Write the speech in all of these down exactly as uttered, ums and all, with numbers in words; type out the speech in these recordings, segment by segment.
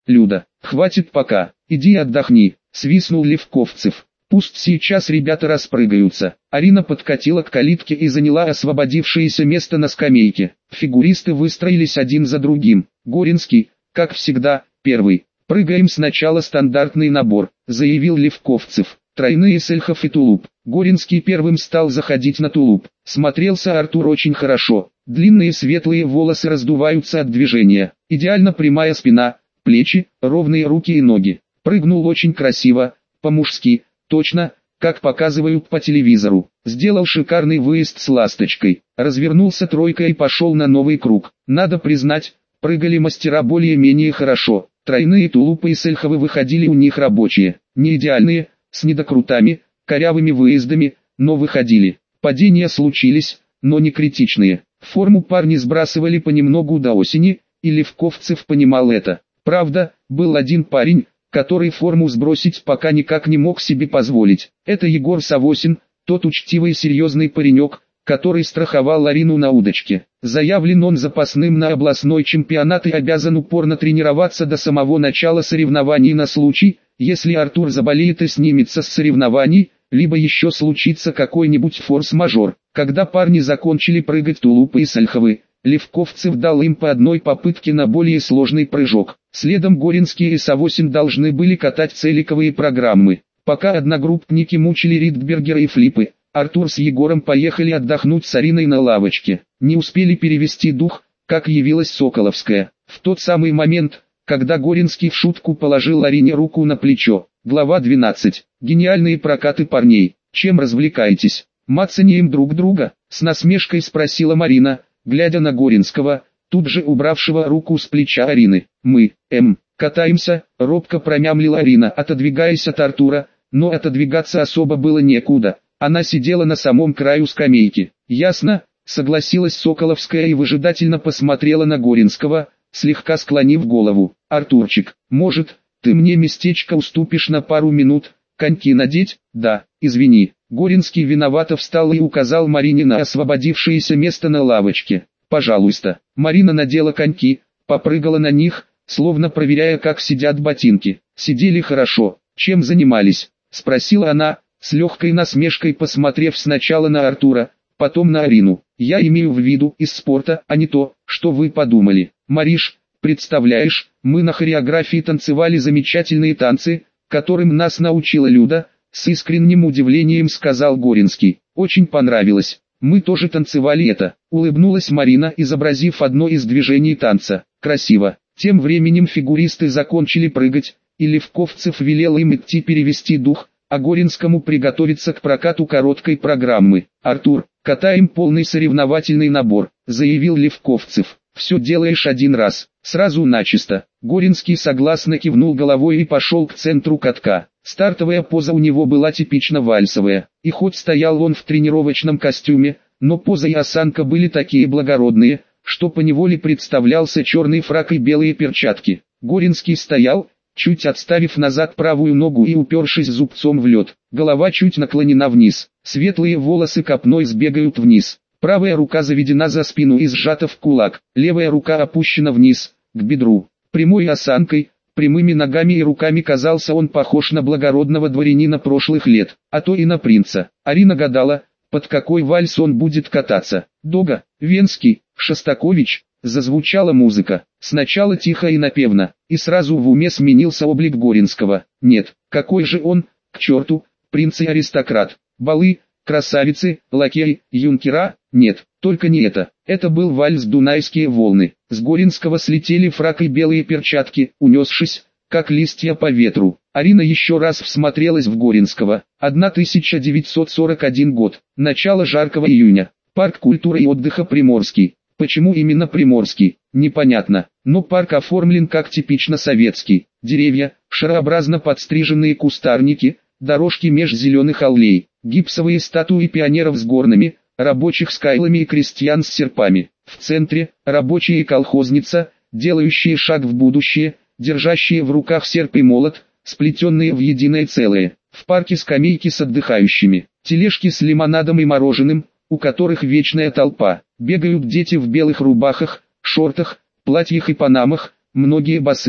Люда, хватит пока, иди отдохни, свистнул Левковцев. Пусть сейчас ребята распрыгаются. Арина подкатила к калитке и заняла освободившееся место на скамейке. Фигуристы выстроились один за другим. Горинский, как всегда, первый. «Прыгаем сначала стандартный набор», — заявил Левковцев. Тройные сельхов и тулуп. Горинский первым стал заходить на тулуп. Смотрелся Артур очень хорошо. Длинные светлые волосы раздуваются от движения. Идеально прямая спина, плечи, ровные руки и ноги. Прыгнул очень красиво, по-мужски, точно, как показывают по телевизору. Сделал шикарный выезд с ласточкой. Развернулся тройкой и пошел на новый круг. Надо признать, прыгали мастера более-менее хорошо. Тройные тулупы и сельховы выходили у них рабочие. Не идеальные, с недокрутами, корявыми выездами, но выходили. Падения случились, но не критичные. Форму парни сбрасывали понемногу до осени, и Левковцев понимал это. Правда, был один парень, который форму сбросить пока никак не мог себе позволить. Это Егор Савосин, тот учтивый и серьезный паренек, который страховал Арину на удочке. Заявлен он запасным на областной чемпионат и обязан упорно тренироваться до самого начала соревнований на случай, если Артур заболеет и снимется с соревнований, либо еще случится какой-нибудь форс-мажор. Когда парни закончили прыгать тулупы и сельховы, Левковцев дал им по одной попытке на более сложный прыжок. Следом Горинский и Савосин должны были катать целиковые программы. Пока одногруппники мучили Ридбергера и флипы, Артур с Егором поехали отдохнуть с Ариной на лавочке. Не успели перевести дух, как явилась Соколовская. В тот самый момент, когда Горинский в шутку положил Арине руку на плечо. Глава двенадцать. Гениальные прокаты парней. Чем развлекаетесь? Мацанием друг друга? С насмешкой спросила Марина, глядя на Горинского, тут же убравшего руку с плеча Арины. Мы, эм, катаемся, робко промямлила Арина, отодвигаясь от Артура, но отодвигаться особо было некуда. Она сидела на самом краю скамейки. Ясно, согласилась Соколовская и выжидательно посмотрела на Горинского, слегка склонив голову. Артурчик, может, ты мне местечко уступишь на пару минут, коньки надеть? Да, извини. Горинский виновато встал и указал Марине на освободившееся место на лавочке. Пожалуйста. Марина надела коньки, попрыгала на них, словно проверяя, как сидят ботинки. Сидели хорошо. Чем занимались? Спросила она, с легкой насмешкой посмотрев сначала на Артура, потом на Арину. Я имею в виду из спорта, а не то, что вы подумали. Мариш, представляешь, мы на хореографии танцевали замечательные танцы, которым нас научила Люда, с искренним удивлением сказал Горинский. Очень понравилось. Мы тоже танцевали это. Улыбнулась Марина, изобразив одно из движений танца. Красиво. Тем временем фигуристы закончили прыгать, и Левковцев велел им идти перевести дух, а Горинскому приготовиться к прокату короткой программы. «Артур, катаем полный соревновательный набор», — заявил Левковцев. «Все делаешь один раз, сразу начисто». Горинский согласно кивнул головой и пошел к центру катка. Стартовая поза у него была типично вальсовая, и хоть стоял он в тренировочном костюме, но поза и осанка были такие благородные, что поневоле представлялся черный фрак и белые перчатки. Горинский стоял, чуть отставив назад правую ногу и упершись зубцом в лед. Голова чуть наклонена вниз, светлые волосы копной сбегают вниз. Правая рука заведена за спину и сжата в кулак, левая рука опущена вниз, к бедру. Прямой осанкой, прямыми ногами и руками казался он похож на благородного дворянина прошлых лет, а то и на принца. Арина гадала, под какой вальс он будет кататься. Дога, Венский, Шостакович. Зазвучала музыка, сначала тихо и напевно, и сразу в уме сменился облик Горинского. Нет, какой же он, к черту, принц и аристократ. Балы, красавицы, лакеи, юнкера, нет, только не это. Это был вальс «Дунайские волны». С Горинского слетели фрак и белые перчатки, унесшись, как листья по ветру. Арина еще раз всмотрелась в Горинского. тысяча девятьсот сорок первый год, начало жаркого июня, парк культуры и отдыха Приморский. Почему именно Приморский, непонятно, но парк оформлен как типично советский. Деревья, шарообразно подстриженные кустарники, дорожки меж зеленых аллей, гипсовые статуи пионеров с горнами, рабочих с кайлами и крестьян с серпами. В центре – рабочие и колхозница, делающие шаг в будущее, держащие в руках серп и молот, сплетенные в единое целое. В парке скамейки с отдыхающими, тележки с лимонадом и мороженым, у которых вечная толпа. Бегают дети в белых рубахах, шортах, платьях и панамах, многие босые.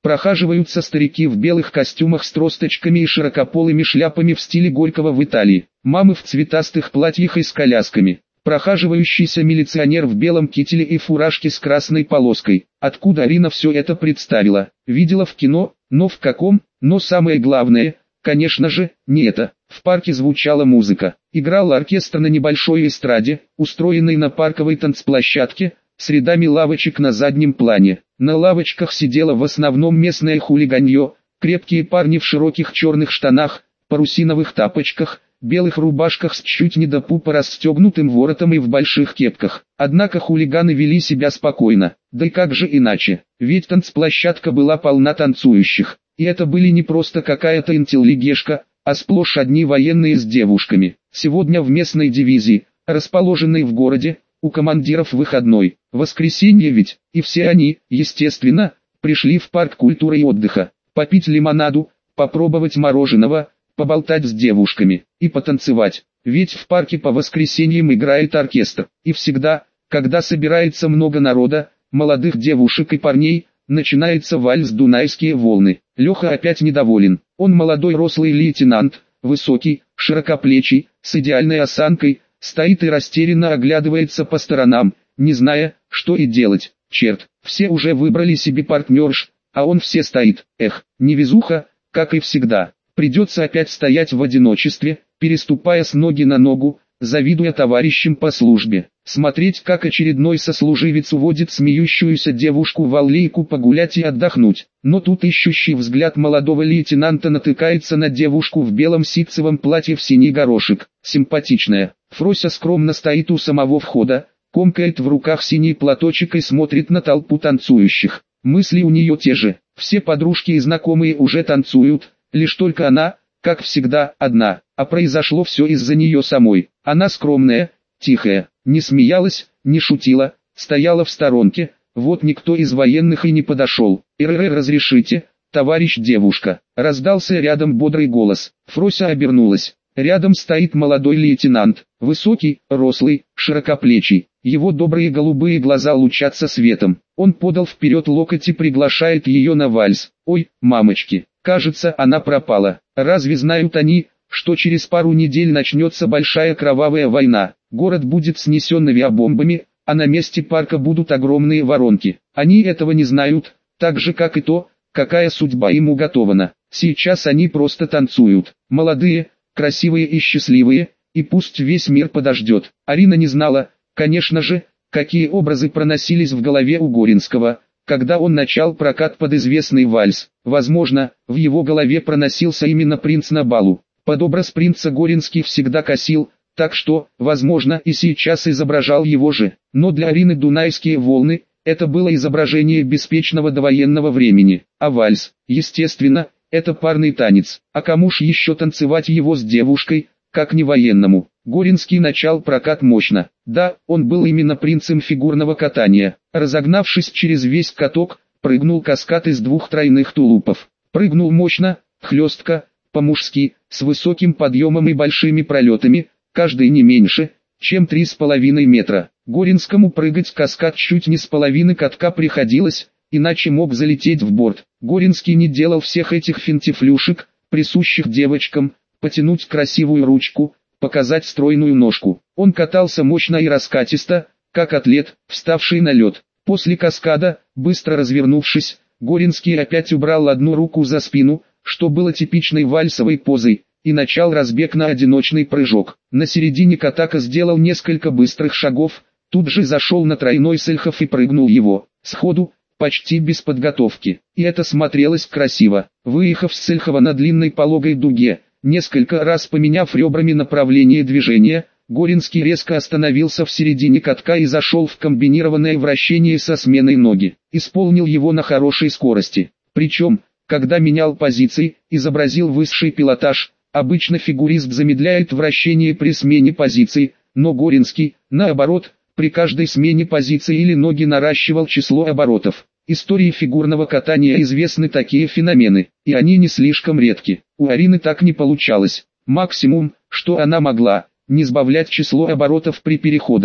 Прохаживаются старики в белых костюмах с тросточками и широкополыми шляпами в стиле Горького в Италии. Мамы в цветастых платьях и с колясками. Прохаживающийся милиционер в белом кителе и фуражке с красной полоской. Откуда Арина все это представила? Видела в кино, но в каком? Но самое главное, конечно же, не это. В парке звучала музыка. Играл оркестр на небольшой эстраде, устроенной на парковой танцплощадке, с рядами лавочек на заднем плане. На лавочках сидело в основном местное хулиганье, крепкие парни в широких черных штанах, парусиновых тапочках, белых рубашках с чуть не до пупа расстегнутым воротом и в больших кепках. Однако хулиганы вели себя спокойно, да и как же иначе, ведь танцплощадка была полна танцующих. И это были не просто какая-то интеллигешка, а сплошь одни военные с девушками. Сегодня в местной дивизии, расположенной в городе, у командиров выходной, воскресенье ведь, и все они, естественно, пришли в парк культуры и отдыха, попить лимонаду, попробовать мороженого, поболтать с девушками и потанцевать. Ведь в парке по воскресеньям играет оркестр, и всегда, когда собирается много народа, молодых девушек и парней, начинается вальс «Дунайские волны». Леха опять недоволен. Он молодой рослый лейтенант, высокий, широкоплечий, с идеальной осанкой, стоит и растерянно оглядывается по сторонам, не зная, что и делать. Черт, все уже выбрали себе партнерш, а он все стоит. Эх, невезуха, как и всегда. Придется опять стоять в одиночестве, переступая с ноги на ногу, завидуя товарищам по службе. Смотреть, как очередной сослуживец уводит смеющуюся девушку в аллейку погулять и отдохнуть. Но тут ищущий взгляд молодого лейтенанта натыкается на девушку в белом ситцевом платье в синий горошек. Симпатичная. Фрося скромно стоит у самого входа, комкает в руках синий платочек и смотрит на толпу танцующих. Мысли у нее те же. Все подружки и знакомые уже танцуют, лишь только она, как всегда, одна. А произошло все из-за нее самой. Она скромная, тихая, не смеялась, не шутила, стояла в сторонке. Вот никто из военных и не подошел. «РР, разрешите, товарищ девушка?» Раздался рядом бодрый голос. Фрося обернулась. Рядом стоит молодой лейтенант, высокий, рослый, широкоплечий. Его добрые голубые глаза лучатся светом. Он подал вперед локоть и приглашает ее на вальс. Ой, мамочки, кажется, она пропала. Разве знают они, что через пару недель начнется большая кровавая война? Город будет снесен авиабомбами, а на месте парка будут огромные воронки. Они этого не знают, так же как и то, какая судьба им уготована. Сейчас они просто танцуют. Молодые, красивые и счастливые, и пусть весь мир подождет. Арина не знала, конечно же, какие образы проносились в голове у Горинского, когда он начал прокат под известный вальс. Возможно, в его голове проносился именно принц на балу. Под образ принца Горинский всегда косил, так что, возможно, и сейчас изображал его же. Но для Арины «Дунайские волны» — это было изображение беспечного довоенного времени, а вальс, естественно, это парный танец. А кому ж еще танцевать его с девушкой, как не военному? Горинский начал прокат мощно. Да, он был именно принцем фигурного катания. Разогнавшись через весь каток, прыгнул каскад из двух тройных тулупов. Прыгнул мощно, хлестко, по-мужски, с высоким подъемом и большими пролетами, каждый не меньше, чем три с половиной метра. Горинскому прыгать каскад чуть не с половины катка приходилось, иначе мог залететь в борт. Горинский не делал всех этих финтифлюшек, присущих девочкам, потянуть красивую ручку, показать стройную ножку. Он катался мощно и раскатисто, как атлет, вставший на лед. После каскада, быстро развернувшись, Горинский опять убрал одну руку за спину, что было типичной вальсовой позой, и начал разбег на одиночный прыжок. На середине катака сделал несколько быстрых шагов, тут же зашел на тройной сельхов и прыгнул его, сходу, почти без подготовки. И это смотрелось красиво. Выехав с сельхова на длинной пологой дуге, несколько раз поменяв ребрами направление движения, Горинский резко остановился в середине катка и зашел в комбинированное вращение со сменой ноги. Исполнил его на хорошей скорости. Причем, когда менял позиции, изобразил высший пилотаж. Обычно фигурист замедляет вращение при смене позиций, но Горинский, наоборот, при каждой смене позиции или ноги наращивал число оборотов. Истории фигурного катания известны такие феномены, и они не слишком редки. У Арины так не получалось. Максимум, что она могла, не сбавлять число оборотов при переходах.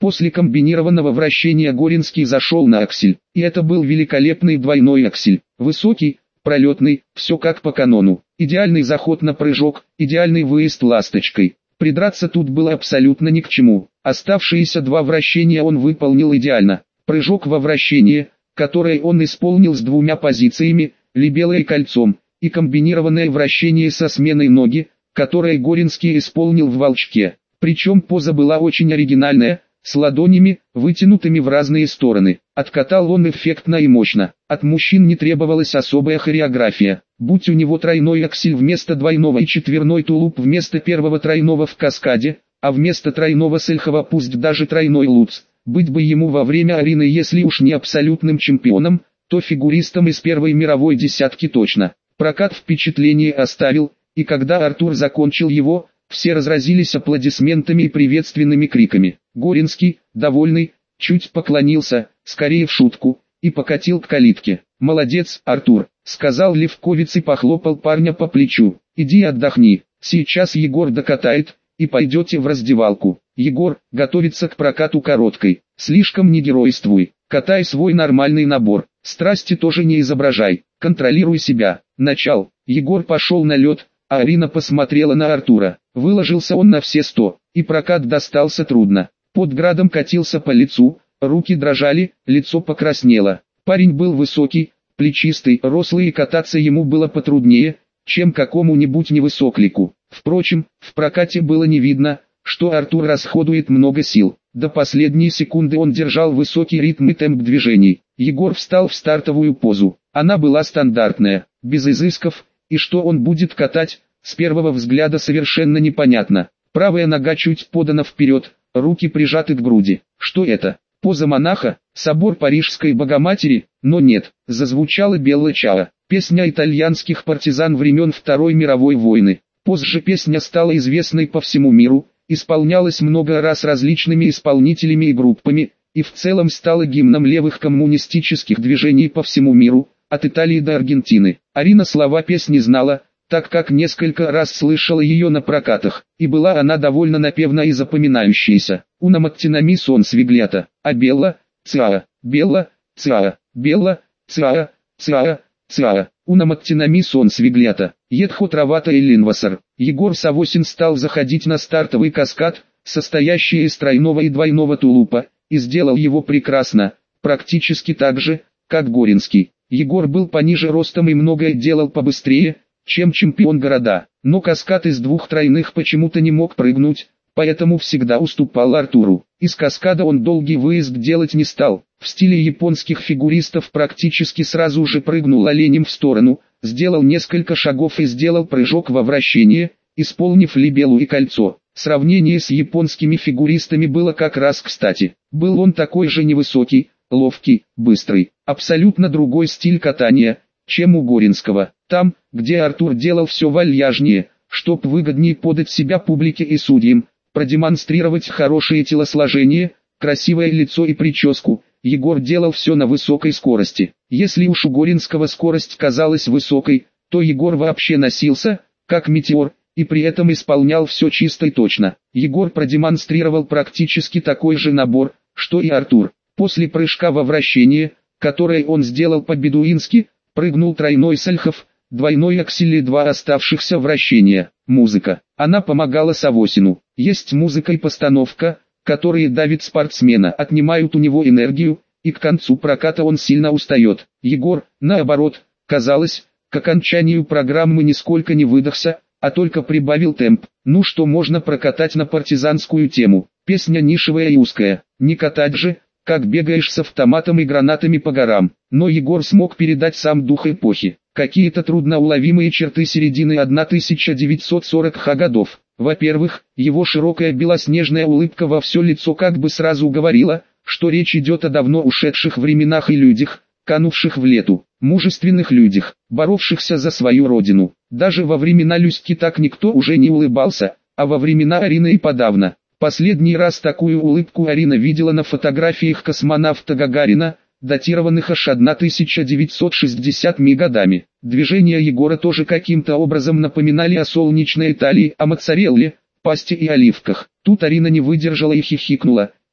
После комбинированного вращения Горинский зашел на аксель, и это был великолепный двойной аксель, высокий, пролетный, все как по канону, идеальный заход на прыжок, идеальный выезд ласточкой. Придраться тут было абсолютно ни к чему, оставшиеся два вращения он выполнил идеально. Прыжок во вращение, который он исполнил с двумя позициями, либело и кольцом, и комбинированное вращение со сменой ноги, которое Горинский исполнил в волчке. Причем поза была очень оригинальная, с ладонями, вытянутыми в разные стороны. Откатал он эффектно и мощно. От мужчин не требовалась особая хореография. Будь у него тройной аксель вместо двойного и четверной тулуп вместо первого тройного в каскаде, а вместо тройного сельхова пусть даже тройной луц. Быть бы ему во время арены, если уж не абсолютным чемпионом, то фигуристом из первой мировой десятки точно. Прокат впечатление оставил, и когда Артур закончил его, все разразились аплодисментами и приветственными криками. Горинский, довольный, чуть поклонился, скорее в шутку, и покатил к калитке. «Молодец, Артур», — сказал Левковец и похлопал парня по плечу. «Иди отдохни, сейчас Егор докатает, и пойдете в раздевалку. Егор, готовится к прокату короткой, слишком не геройствуй, катай свой нормальный набор, страсти тоже не изображай, контролируй себя». Начал. Егор пошел на лед, а Арина посмотрела на Артура. Выложился он на все сто, и прокат достался трудно. Под градом катился по лицу, руки дрожали, лицо покраснело. Парень был высокий, плечистый, рослый, и кататься ему было потруднее, чем какому-нибудь невысоклику. Впрочем, в прокате было не видно, что Артур расходует много сил. До последней секунды он держал высокий ритм и темп движений. Егор встал в стартовую позу. Она была стандартная, без изысков, и что он будет катать, с первого взгляда совершенно непонятно. Правая нога чуть подана вперед, руки прижаты к груди. Что это? Поза монаха? Собор Парижской Богоматери? Но нет, зазвучала Белла Чао, песня итальянских партизан времен Второй мировой войны. Позже песня стала известной по всему миру, исполнялась много раз различными исполнителями и группами, и в целом стала гимном левых коммунистических движений по всему миру, от Италии до Аргентины. Арина слова песни знала, так как несколько раз слышала ее на прокатах, и была она довольно напевна и запоминающаяся. «Una mattina mi son svegliata, а Белла, циа, Белла, циа, Белла, циа, циа, циа, una mattina mi son svegliata, едхо травата и линвасар». Егор Савосин стал заходить на стартовый каскад, состоящий из тройного и двойного тулупа, и сделал его прекрасно, практически так же, как Горинский. Егор был пониже ростом и многое делал побыстрее, чем чемпион города, но каскад из двух тройных почему-то не мог прыгнуть, поэтому всегда уступал Артуру. Из каскада он долгий выезд делать не стал, в стиле японских фигуристов практически сразу же прыгнул оленем в сторону, сделал несколько шагов и сделал прыжок во вращение, исполнив либелу и кольцо. Сравнение с японскими фигуристами было как раз кстати. Был он такой же невысокий, ловкий, быстрый, абсолютно другой стиль катания, чем у Горинского. Там, где Артур делал все вальяжнее, чтоб выгоднее подать себя публике и судьям, продемонстрировать хорошее телосложение, красивое лицо и прическу, Егор делал все на высокой скорости. Если уж у Горинского скорость казалась высокой, то Егор вообще носился, как метеор, и при этом исполнял все чисто и точно. Егор продемонстрировал практически такой же набор, что и Артур. После прыжка во вращение, которое он сделал по-бедуински, прыгнул тройной сельхов, двойной аксель и два оставшихся вращения. Музыка. Она помогала Савосину. Есть музыка и постановка, которые давят спортсмена, отнимают у него энергию, и к концу проката он сильно устает. Егор, наоборот, казалось, к окончанию программы нисколько не выдохся, а только прибавил темп. Ну что можно прокатать на партизанскую тему? Песня нишевая и узкая. Не катать же, как бегаешь с автоматом и гранатами по горам. Но Егор смог передать сам дух эпохи. Какие-то трудноуловимые черты середины тысяча девятьсот сороковых годов. Во-первых, его широкая белоснежная улыбка во все лицо как бы сразу говорила, что речь идет о давно ушедших временах и людях, канувших в лету, мужественных людях, боровшихся за свою родину. Даже во времена Люськи так никто уже не улыбался, а во времена Арины и подавно. Последний раз такую улыбку Арина видела на фотографиях космонавта Гагарина, датированных аж тысяча девятьсот шестидесятыми годами. Движения Егора тоже каким-то образом напоминали о солнечной Италии, о моцарелле, пасте и оливках. Тут Арина не выдержала и хихикнула,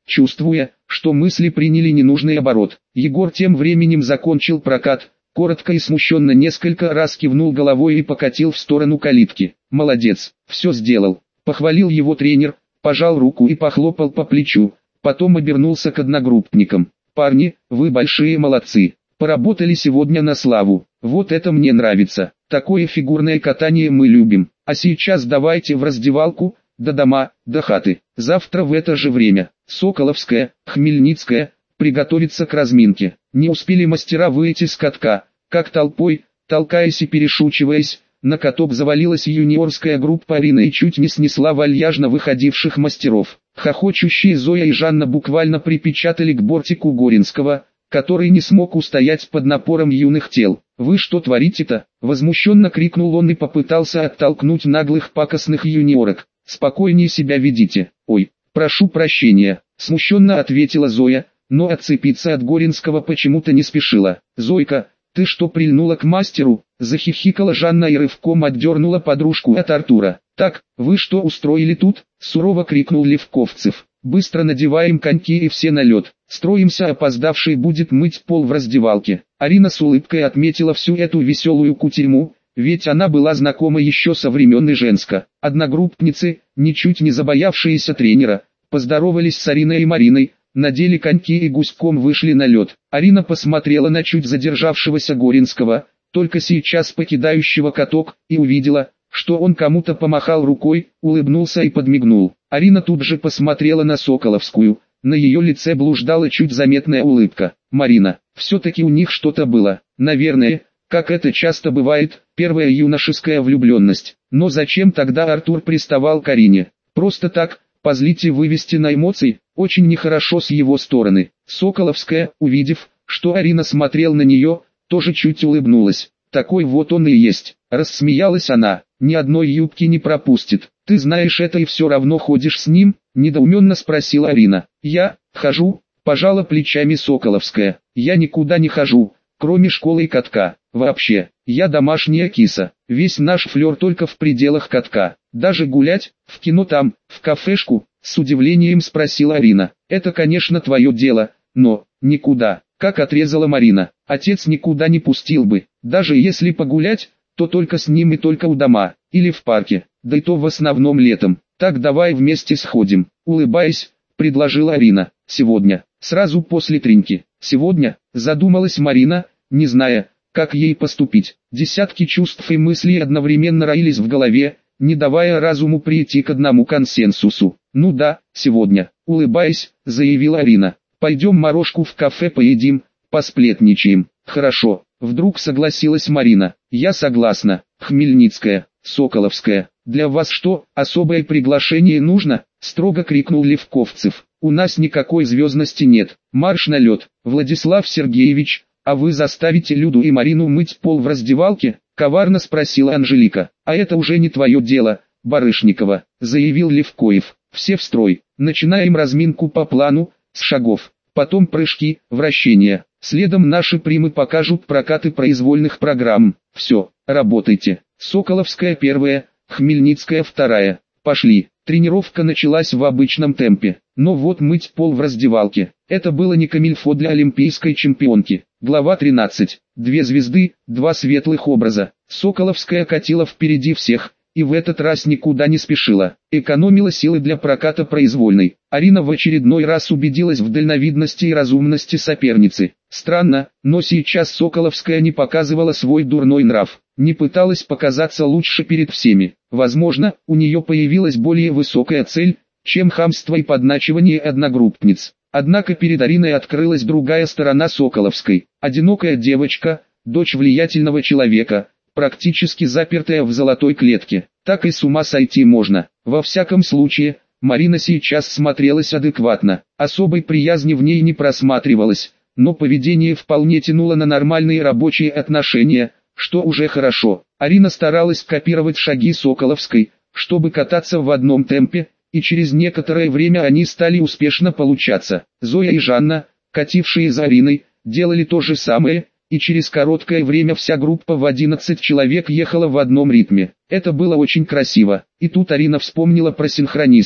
чувствуя, что мысли приняли ненужный оборот. Егор тем временем закончил прокат, коротко и смущенно несколько раз кивнул головой и покатил в сторону калитки. «Молодец, все сделал», — похвалил его тренер, пожал руку и похлопал по плечу, потом обернулся к одногруппникам. «Парни, вы большие молодцы, поработали сегодня на славу, вот это мне нравится, такое фигурное катание мы любим, а сейчас давайте в раздевалку, до дома, до хаты, завтра в это же время, Соколовская, Хмельницкая, приготовиться к разминке». Не успели мастера выйти с катка, как толпой, толкаясь и перешучиваясь, на каток завалилась юниорская группа Арины и чуть не снесла вальяжно выходивших мастеров. Хохочущие Зоя и Жанна буквально припечатали к бортику Горинского, который не смог устоять под напором юных тел. «Вы что творите-то?» – возмущенно крикнул он и попытался оттолкнуть наглых пакостных юниорок. «Спокойнее себя ведите». «Ой, прошу прощения», – смущенно ответила Зоя, но отцепиться от Горинского почему-то не спешила. «Зойка, ты что прильнула к мастеру?» – захихикала Жанна и рывком отдернула подружку от Артура. «Так, вы что устроили тут?» – сурово крикнул Левковцев. «Быстро надеваем коньки и все на лед. Строимся, опоздавший будет мыть пол в раздевалке». Арина с улыбкой отметила всю эту веселую кутерьму, ведь она была знакома еще со времен Иженска. Одногруппницы, ничуть не забоявшиеся тренера, поздоровались с Ариной и Мариной, надели коньки и гуськом вышли на лед. Арина посмотрела на чуть задержавшегося Горинского, только сейчас покидающего каток, и увидела, что он кому-то помахал рукой, улыбнулся и подмигнул. Арина тут же посмотрела на Соколовскую, на ее лице блуждала чуть заметная улыбка. «Марина, все-таки у них что-то было, наверное, как это часто бывает, первая юношеская влюбленность. Но зачем тогда Артур приставал к Арине? Просто так, позлить и вывести на эмоции, очень нехорошо с его стороны». Соколовская, увидев, что Арина смотрел на нее, тоже чуть улыбнулась. «Такой вот он и есть», — рассмеялась она, — «ни одной юбки не пропустит». «Ты знаешь это и все равно ходишь с ним?» — недоуменно спросила Арина. «Я, хожу», — пожала плечами Соколовская. «Я никуда не хожу, кроме школы и катка. Вообще, я домашняя киса, весь наш флер только в пределах катка. Даже гулять, в кино там, в кафешку?» — с удивлением спросила Арина. «Это, конечно, твое дело, но, никуда», — как отрезала Марина. «Отец никуда не пустил бы, даже если погулять, то только с ним и только у дома, или в парке, да и то в основном летом. Так давай вместе сходим», — улыбаясь, предложила Арина. «Сегодня, сразу после треньки». «Сегодня?» — задумалась Марина, не зная, как ей поступить. Десятки чувств и мыслей одновременно роились в голове, не давая разуму прийти к одному консенсусу. «Ну да, сегодня», — улыбаясь, заявила Арина. «Пойдем морожку в кафе поедим, посплетничаем». «Хорошо», — вдруг согласилась Марина. «Я согласна». «Хмельницкая, Соколовская, для вас что, особое приглашение нужно?» — строго крикнул Левковцев. «У нас никакой звездности нет. Марш на лед. Владислав Сергеевич, а вы заставите Люду и Марину мыть пол в раздевалке?» — коварно спросила Анжелика. «А это уже не твое дело, Барышникова», — заявил Левкоев. «Все в строй. Начинаем разминку по плану, с шагов. Потом прыжки, вращения. Следом наши примы покажут прокаты произвольных программ. Все, работайте». Соколовская первая, Хмельницкая вторая. «Пошли». Тренировка началась в обычном темпе, но вот мыть пол в раздевалке – это было не камильфо для олимпийской чемпионки. Глава тринадцать. Две звезды, два светлых образа. Соколовская катила впереди всех, и в этот раз никуда не спешила. Экономила силы для проката произвольной. Арина в очередной раз убедилась в дальновидности и разумности соперницы. Странно, но сейчас Соколовская не показывала свой дурной нрав, не пыталась показаться лучше перед всеми. Возможно, у нее появилась более высокая цель, чем хамство и подначивание одногруппниц. Однако перед Ариной открылась другая сторона Соколовской. Одинокая девочка, дочь влиятельного человека, практически запертая в золотой клетке. Так и с ума сойти можно. Во всяком случае, Марина сейчас смотрелась адекватно. Особой приязни в ней не просматривалось, но поведение вполне тянуло на нормальные рабочие отношения, что уже хорошо. Арина старалась копировать шаги Соколовской, чтобы кататься в одном темпе, и через некоторое время они стали успешно получаться. Зоя и Жанна, катившие за Ариной, делали то же самое, и через короткое время вся группа в одиннадцать человек ехала в одном ритме. Это было очень красиво. И тут Арина вспомнила про синхронисток.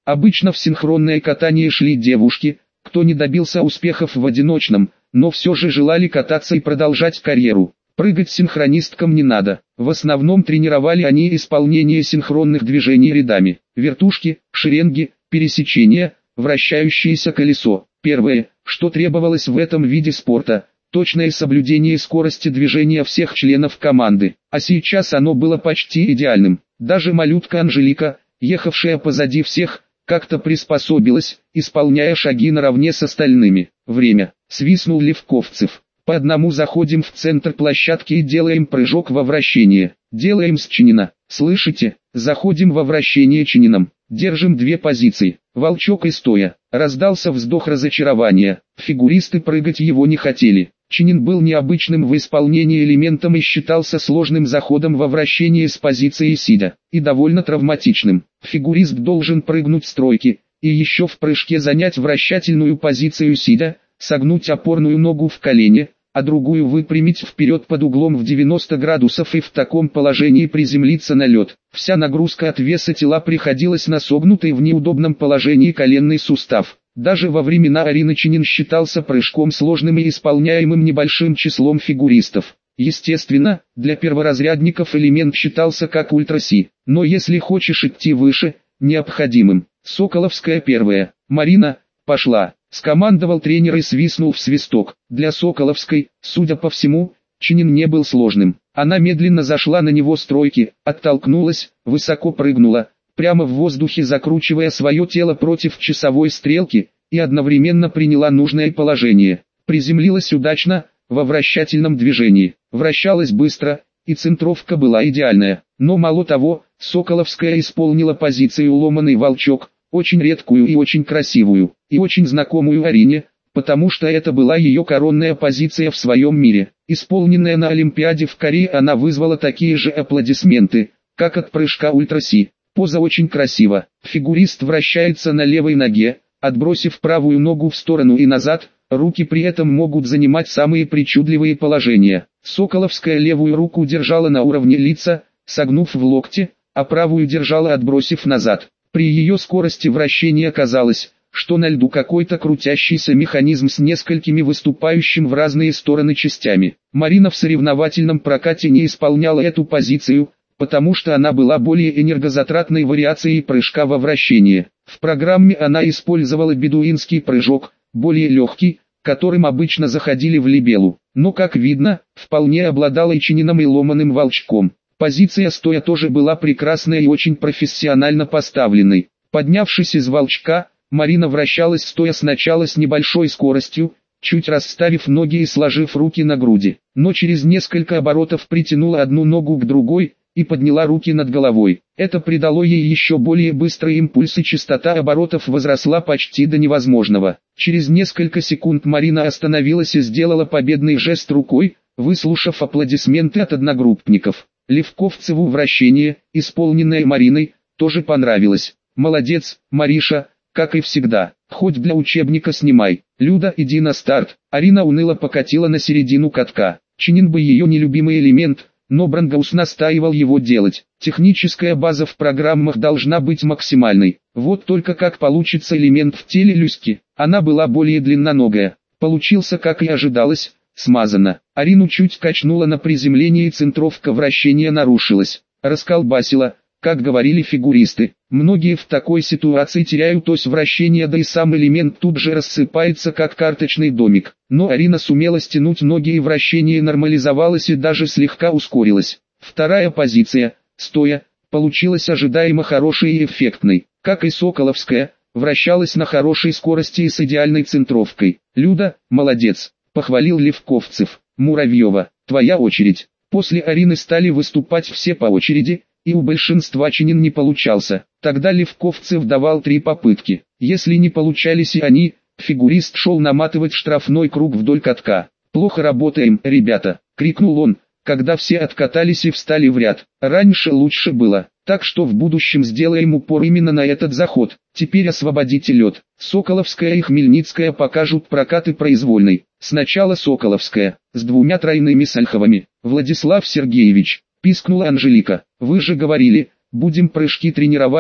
Обычно в синхронное катание шли девушки, кто не добился успехов в одиночном, но все же желали кататься и продолжать карьеру. Прыгать синхронисткам не надо. В основном тренировали они исполнение синхронных движений рядами. Вертушки, шеренги, пересечения, вращающееся колесо. Первое, что требовалось в этом виде спорта, точное соблюдение скорости движения всех членов команды. А сейчас оно было почти идеальным. Даже малютка Анжелика, ехавшая позади всех, как-то приспособилась, исполняя шаги наравне с остальными. Время. Свистнул Левковцев. По одному заходим в центр площадки и делаем прыжок во вращение. Делаем с чинина. Слышите? Заходим во вращение чинином. Держим две позиции. Волчок и стоя. Раздался вздох разочарования. Фигуристы прыгать его не хотели. Чинин был необычным в исполнении элементом и считался сложным заходом во вращение с позиции сидя, и довольно травматичным. Фигурист должен прыгнуть с тройки, и еще в прыжке занять вращательную позицию сидя, согнуть опорную ногу в колене, а другую выпрямить вперед под углом в девяносто градусов и в таком положении приземлиться на лед. Вся нагрузка от веса тела приходилась на согнутый в неудобном положении коленный сустав. Даже во времена Арины Чинин считался прыжком сложным и исполняемым небольшим числом фигуристов. Естественно, для перворазрядников элемент считался как ультра-си, но если хочешь идти выше, необходимым. Соколовская первая. Марина, пошла. Скомандовал тренер и свистнул в свисток. Для Соколовской, судя по всему, Чинин не был сложным. Она медленно зашла на него с тройки, оттолкнулась, высоко прыгнула, прямо в воздухе закручивая свое тело против часовой стрелки, и одновременно приняла нужное положение. Приземлилась удачно, во вращательном движении. Вращалась быстро, и центровка была идеальная. Но мало того, Соколовская исполнила позицию ломаный волчок, очень редкую и очень красивую, и очень знакомую Арине, потому что это была ее коронная позиция в своем мире. Исполненная на Олимпиаде в Корее, она вызвала такие же аплодисменты, как от прыжка ультра-си. Поза очень красива. Фигурист вращается на левой ноге, отбросив правую ногу в сторону и назад, руки при этом могут занимать самые причудливые положения. Соколовская левую руку держала на уровне лица, согнув в локте, а правую держала, отбросив назад. При ее скорости вращения казалось, что на льду какой-то крутящийся механизм с несколькими выступающим в разные стороны частями. Марина в соревновательном прокате не исполняла эту позицию, потому что она была более энергозатратной вариацией прыжка во вращение. В программе она использовала бедуинский прыжок, более легкий, которым обычно заходили в либелу, но, как видно, вполне обладала и чинином и ломаным волчком. Позиция стоя тоже была прекрасная и очень профессионально поставленной. Поднявшись из волчка, Марина вращалась стоя сначала с небольшой скоростью, чуть расставив ноги и сложив руки на груди, но через несколько оборотов притянула одну ногу к другой и подняла руки над головой. Это придало ей еще более быстрый импульс, и частота оборотов возросла почти до невозможного. Через несколько секунд Марина остановилась и сделала победный жест рукой, выслушав аплодисменты от одногруппников. Левковцеву вращение, исполненное Мариной, тоже понравилось. «Молодец, Мариша, как и всегда, хоть для учебника снимай. Люда, иди на старт». Арина уныло покатила на середину катка. Чинин бы ее нелюбимый элемент, но Брангаус настаивал его делать. Техническая база в программах должна быть максимальной. Вот только как получится элемент в теле Люськи. Она была более длинноногая. Получился, как и ожидалось, смазано. Арину чуть качнуло на приземлении, и центровка вращения нарушилась. Расколбасила, как говорили фигуристы. Многие в такой ситуации теряют ось вращения, да и сам элемент тут же рассыпается, как карточный домик. Но Арина сумела стянуть ноги, и вращение нормализовалось и даже слегка ускорилось. Вторая позиция, стоя, получилась ожидаемо хорошей и эффектной. Как и Соколовская, вращалась на хорошей скорости и с идеальной центровкой. «Люда, молодец», — похвалил Левковцев. «Муравьева, твоя очередь». После Арины стали выступать все по очереди, и у большинства Чинин не получался. Тогда Левковцев давал три попытки. Если не получались и они, фигурист шел наматывать штрафной круг вдоль катка. «Плохо работаем, ребята», — крикнул он, когда все откатались и встали в ряд. «Раньше лучше было, так что в будущем сделаем упор именно на этот заход. Теперь освободите лед». Соколовская и Хмельницкая покажут прокаты произвольной. Сначала Соколовская, с двумя тройными сальховыми. «Владислав Сергеевич», — пискнула Анжелика, — «вы же говорили, будем прыжки тренировать,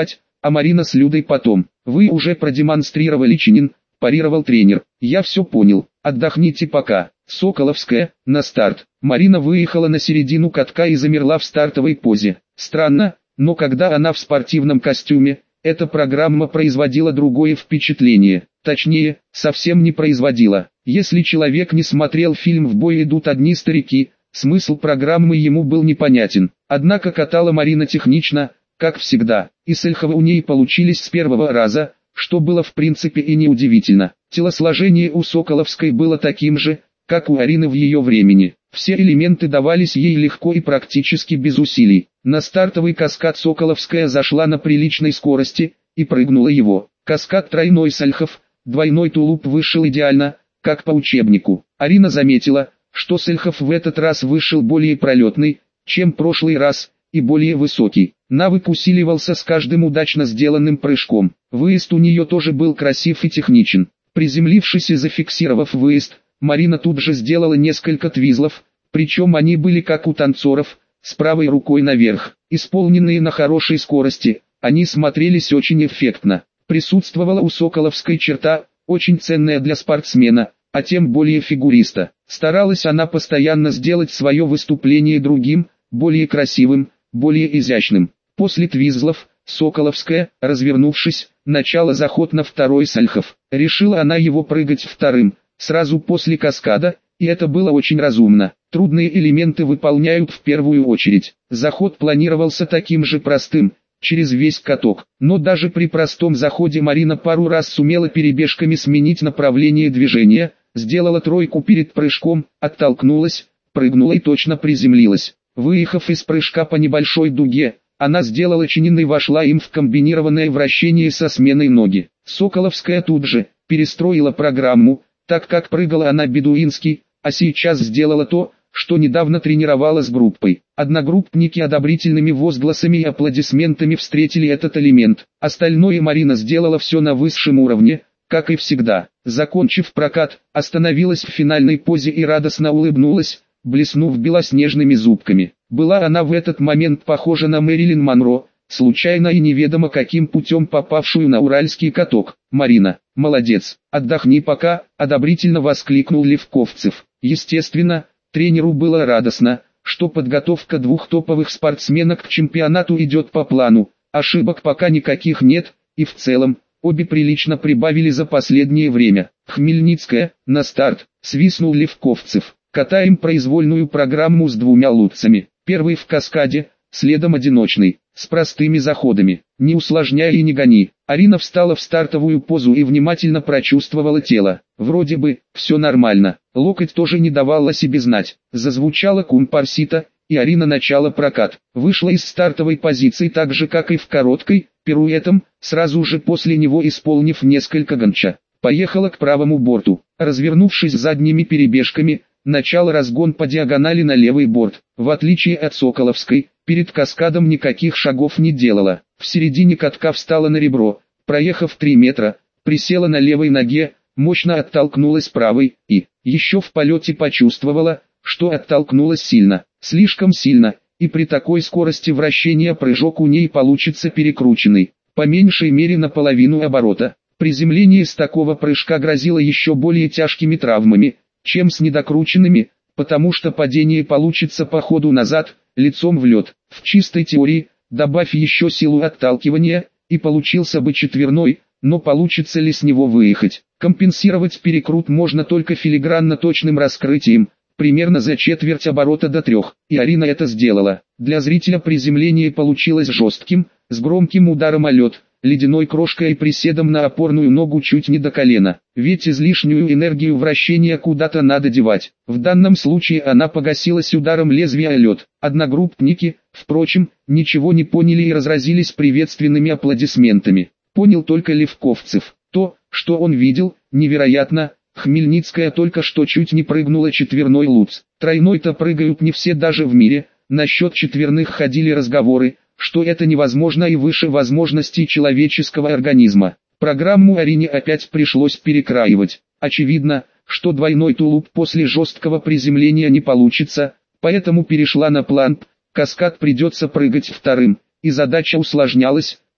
а Марина с Людой потом. Вы уже продемонстрировали, Чинин, парировал тренер. Я все понял, отдохните пока. Соколовская, на старт. Марина выехала на середину катка и замерла в стартовой позе. Странно, но когда она в спортивном костюме, эта программа производила другое впечатление. Точнее, совсем не производила. Если человек не смотрел фильм «В бой идут одни старики», смысл программы ему был непонятен. Однако катала Марина технично, как всегда, и сельховы у ней получились с первого раза, что было в принципе и неудивительно. Телосложение у Соколовской было таким же, как у Арины в ее времени. Все элементы давались ей легко и практически без усилий. На стартовый каскад Соколовская зашла на приличной скорости и прыгнула его. Каскад тройной сальхов, двойной тулуп вышел идеально, как по учебнику. Арина заметила, что сальхов в этот раз вышел более пролетный, чем прошлый раз, и более высокий. Навык усиливался с каждым удачно сделанным прыжком. Выезд у нее тоже был красив и техничен. Приземлившись и зафиксировав выезд, Марина тут же сделала несколько твизлов, причем они были как у танцоров, с правой рукой наверх. Исполненные на хорошей скорости, они смотрелись очень эффектно. Присутствовала у Соколовской черта, очень ценная для спортсмена, а тем более фигуриста. Старалась она постоянно сделать свое выступление другим, более красивым, более изящным. После твизлов, Соколовская, развернувшись, начала заход на второй сальхов. Решила она его прыгать вторым, сразу после каскада, и это было очень разумно. Трудные элементы выполняют в первую очередь. Заход планировался таким же простым, через весь каток. Но даже при простом заходе Марина пару раз сумела перебежками сменить направление движения, сделала тройку перед прыжком, оттолкнулась, прыгнула и точно приземлилась. Выехав из прыжка по небольшой дуге, она сделала чин и вошла им в комбинированное вращение со сменой ноги. Соколовская тут же перестроила программу, так как прыгала она бедуински, а сейчас сделала то, что недавно тренировала с группой. Одногруппники одобрительными возгласами и аплодисментами встретили этот элемент. Остальное Марина сделала все на высшем уровне, как и всегда. Закончив прокат, остановилась в финальной позе и радостно улыбнулась, блеснув белоснежными зубками. Была она в этот момент похожа на Мэрилин Монро, случайно и неведомо каким путем попавшую на уральский каток. «Марина, молодец, отдохни пока», — одобрительно воскликнул Левковцев. Естественно, тренеру было радостно, что подготовка двух топовых спортсменок к чемпионату идет по плану, ошибок пока никаких нет, и в целом, обе прилично прибавили за последнее время. «Хмельницкая, на старт», — свистнул Левковцев. «Катаем произвольную программу с двумя лутцами. Первый в каскаде, следом одиночный, с простыми заходами. Не усложняй и не гони». Арина встала в стартовую позу и внимательно прочувствовала тело. Вроде бы, все нормально. Локоть тоже не давал о себе знать. Зазвучала кумпарсита, и Арина начала прокат. Вышла из стартовой позиции так же, как и в короткой, пируэтом, сразу же после него исполнив несколько гонча. Поехала к правому борту. Развернувшись задними перебежками, начала разгон по диагонали на левый борт. В отличие от Соколовской, перед каскадом никаких шагов не делала. В середине катка встала на ребро, проехав три метра, присела на левой ноге, мощно оттолкнулась правой, и, еще в полете почувствовала, что оттолкнулась сильно, слишком сильно, и при такой скорости вращения прыжок у ней получится перекрученный, по меньшей мере наполовину оборота. Приземление с такого прыжка грозило еще более тяжкими травмами, чем с недокрученными, потому что падение получится по ходу назад, лицом в лед. В чистой теории, добавь еще силу отталкивания, и получился бы четверной, но получится ли с него выехать? Компенсировать перекрут можно только филигранно точным раскрытием, примерно за четверть оборота до трех, и Арина это сделала. Для зрителя приземление получилось жестким, с громким ударом о лед, ледяной крошкой и приседом на опорную ногу чуть не до колена. Ведь излишнюю энергию вращения куда-то надо девать. В данном случае она погасилась ударом лезвия о лед. Одногруппники, впрочем, ничего не поняли и разразились приветственными аплодисментами. Понял только Левковцев. То, что он видел, невероятно. Хмельницкая только что чуть не прыгнула четверной луц. Тройной-то прыгают не все даже в мире. Насчет четверных ходили разговоры, что это невозможно и выше возможностей человеческого организма. Программу Арине опять пришлось перекраивать. Очевидно, что двойной тулуп после жесткого приземления не получится, поэтому перешла на планк, каскад придется прыгать вторым, и задача усложнялась,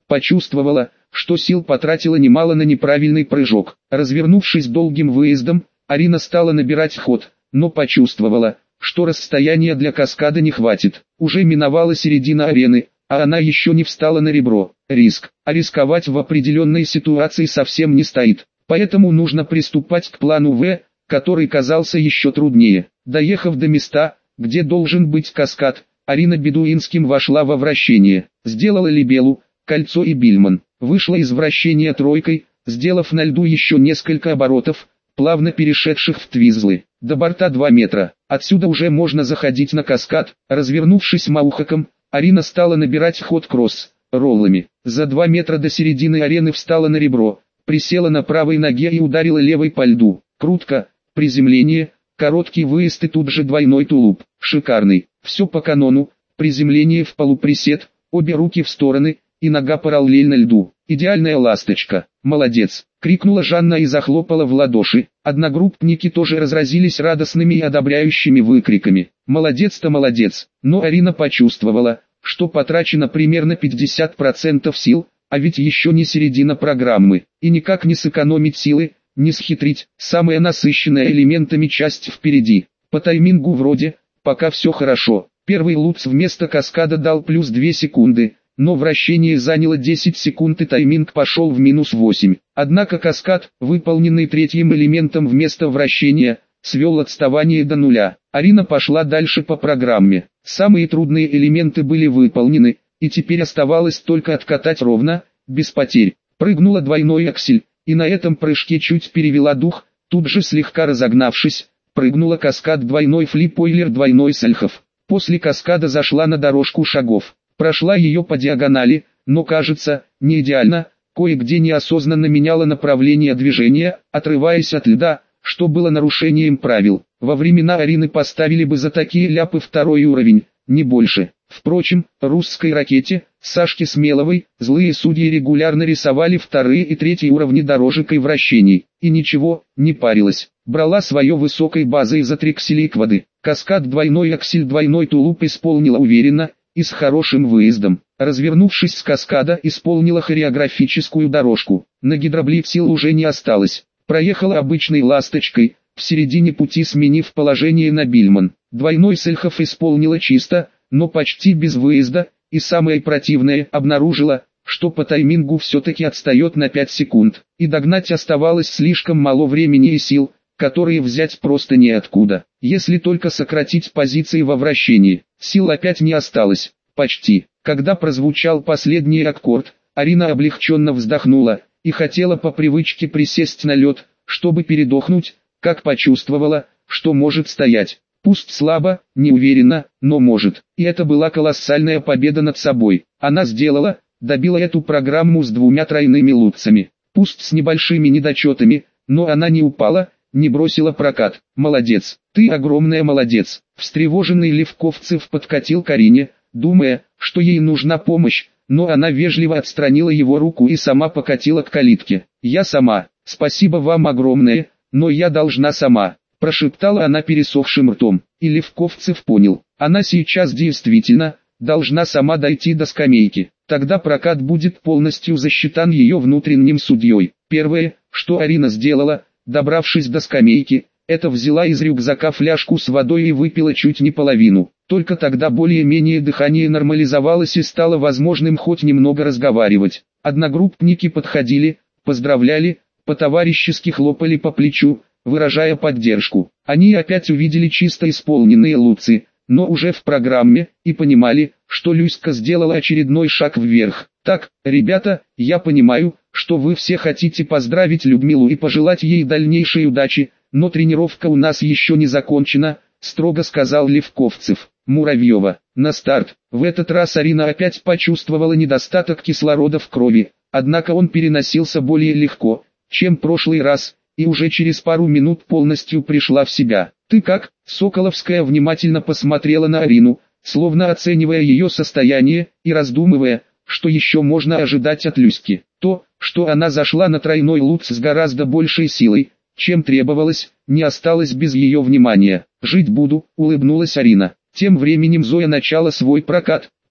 Почувствовала, что сил потратила немало на неправильный прыжок. Развернувшись долгим выездом, Арина стала набирать ход, но почувствовала, что расстояния для каскада не хватит. Уже миновала середина арены, а она еще не встала на ребро. Риск. А рисковать в определенной ситуации совсем не стоит. Поэтому нужно приступать к плану В, который казался еще труднее. Доехав до места, где должен быть каскад, Арина Бедуинским вошла во вращение. Сделала либелу, кольцо и бильман. Вышла из вращения тройкой, сделав на льду еще несколько оборотов, плавно перешедших в твизлы. До борта два метра. Отсюда уже можно заходить на каскад. Развернувшись маухаком, Арина стала набирать ход кросс, роллами. За два метра до середины арены встала на ребро, присела на правой ноге и ударила левой по льду. Крутко, приземление, короткий выезд и тут же двойной тулуп. Шикарный. Все по канону. Приземление в полуприсед, обе руки в стороны, и нога параллельно льду. Идеальная ласточка. Молодец, крикнула Жанна и захлопала в ладоши. Одногруппники тоже разразились радостными и одобряющими выкриками. Молодец-то молодец. Но Арина почувствовала, что потрачено примерно пятьдесят процентов сил, а ведь еще не середина программы. И никак не сэкономить силы, не схитрить. Самая насыщенная элементами часть впереди. По таймингу вроде, пока все хорошо. Первый луц вместо каскада дал плюс две секунды. Но вращение заняло десять секунд и тайминг пошел в минус восемь. Однако каскад, выполненный третьим элементом вместо вращения, свел отставание до нуля. Арина пошла дальше по программе. Самые трудные элементы были выполнены, и теперь оставалось только откатать ровно, без потерь. Прыгнула двойной аксель, и на этом прыжке чуть перевела дух, тут же слегка разогнавшись, прыгнула каскад двойной флип-ойлер двойной сальхов. После каскада зашла на дорожку шагов. Прошла ее по диагонали, но кажется, не идеально, кое-где неосознанно меняла направление движения, отрываясь от льда, что было нарушением правил. Во времена Арины поставили бы за такие ляпы второй уровень, не больше. Впрочем, русской ракете, Сашке Смеловой, злые судьи регулярно рисовали вторые и третьи уровни дорожек и вращений. И ничего, не парилась. Брала свое высокой базой за трикселиквады. Каскад двойной аксель двойной тулуп исполнила уверенно, и с хорошим выездом. Развернувшись с каскада, исполнила хореографическую дорожку. На гидроблит сил уже не осталось. Проехала обычной ласточкой, в середине пути сменив положение на бильман. Двойной сальхов исполнила чисто, но почти без выезда, и самое противное, обнаружила, что по таймингу все-таки отстает на пять секунд. И догнать оставалось слишком мало времени и сил, которые взять просто неоткуда. Если только сократить позиции во вращении. Сил опять не осталось. Почти. Когда прозвучал последний аккорд, Арина облегченно вздохнула, и хотела по привычке присесть на лед, чтобы передохнуть, как почувствовала, что может стоять. Пусть слабо, неуверенно, но может. И это была колоссальная победа над собой. Она сделала, добила эту программу с двумя тройными луцами. Пусть с небольшими недочетами, но она не упала, не бросила прокат. Молодец, ты огромная молодец. Встревоженный Левковцев подкатил к Арине, думая, что ей нужна помощь, но она вежливо отстранила его руку и сама покатила к калитке. «Я сама, спасибо вам огромное, но я должна сама», прошептала она пересохшим ртом. И Левковцев понял, она сейчас действительно должна сама дойти до скамейки. Тогда прокат будет полностью засчитан ее внутренним судьей. Первое, что Арина сделала, добравшись до скамейки, это взяла из рюкзака фляжку с водой и выпила чуть не половину. Только тогда более-менее дыхание нормализовалось и стало возможным хоть немного разговаривать. Одногруппники подходили, поздравляли, по-товарищески хлопали по плечу, выражая поддержку. Они опять увидели чисто исполненные луцы, но уже в программе, и понимали, что Люська сделала очередной шаг вверх. «Так, ребята, я понимаю, что вы все хотите поздравить Людмилу и пожелать ей дальнейшей удачи, но тренировка у нас еще не закончена», строго сказал Левковцев. «Муравьева, на старт». В этот раз Арина опять почувствовала недостаток кислорода в крови, однако он переносился более легко, чем прошлый раз, и уже через пару минут полностью пришла в себя. «Ты как?» Соколовская внимательно посмотрела на Арину, словно оценивая ее состояние, и раздумывая, что еще можно ожидать от Люськи. То, что она зашла на тройной луц с гораздо большей силой, чем требовалось, не осталось без ее внимания. «Жить буду», улыбнулась Арина. Тем временем Зоя начала свой прокат,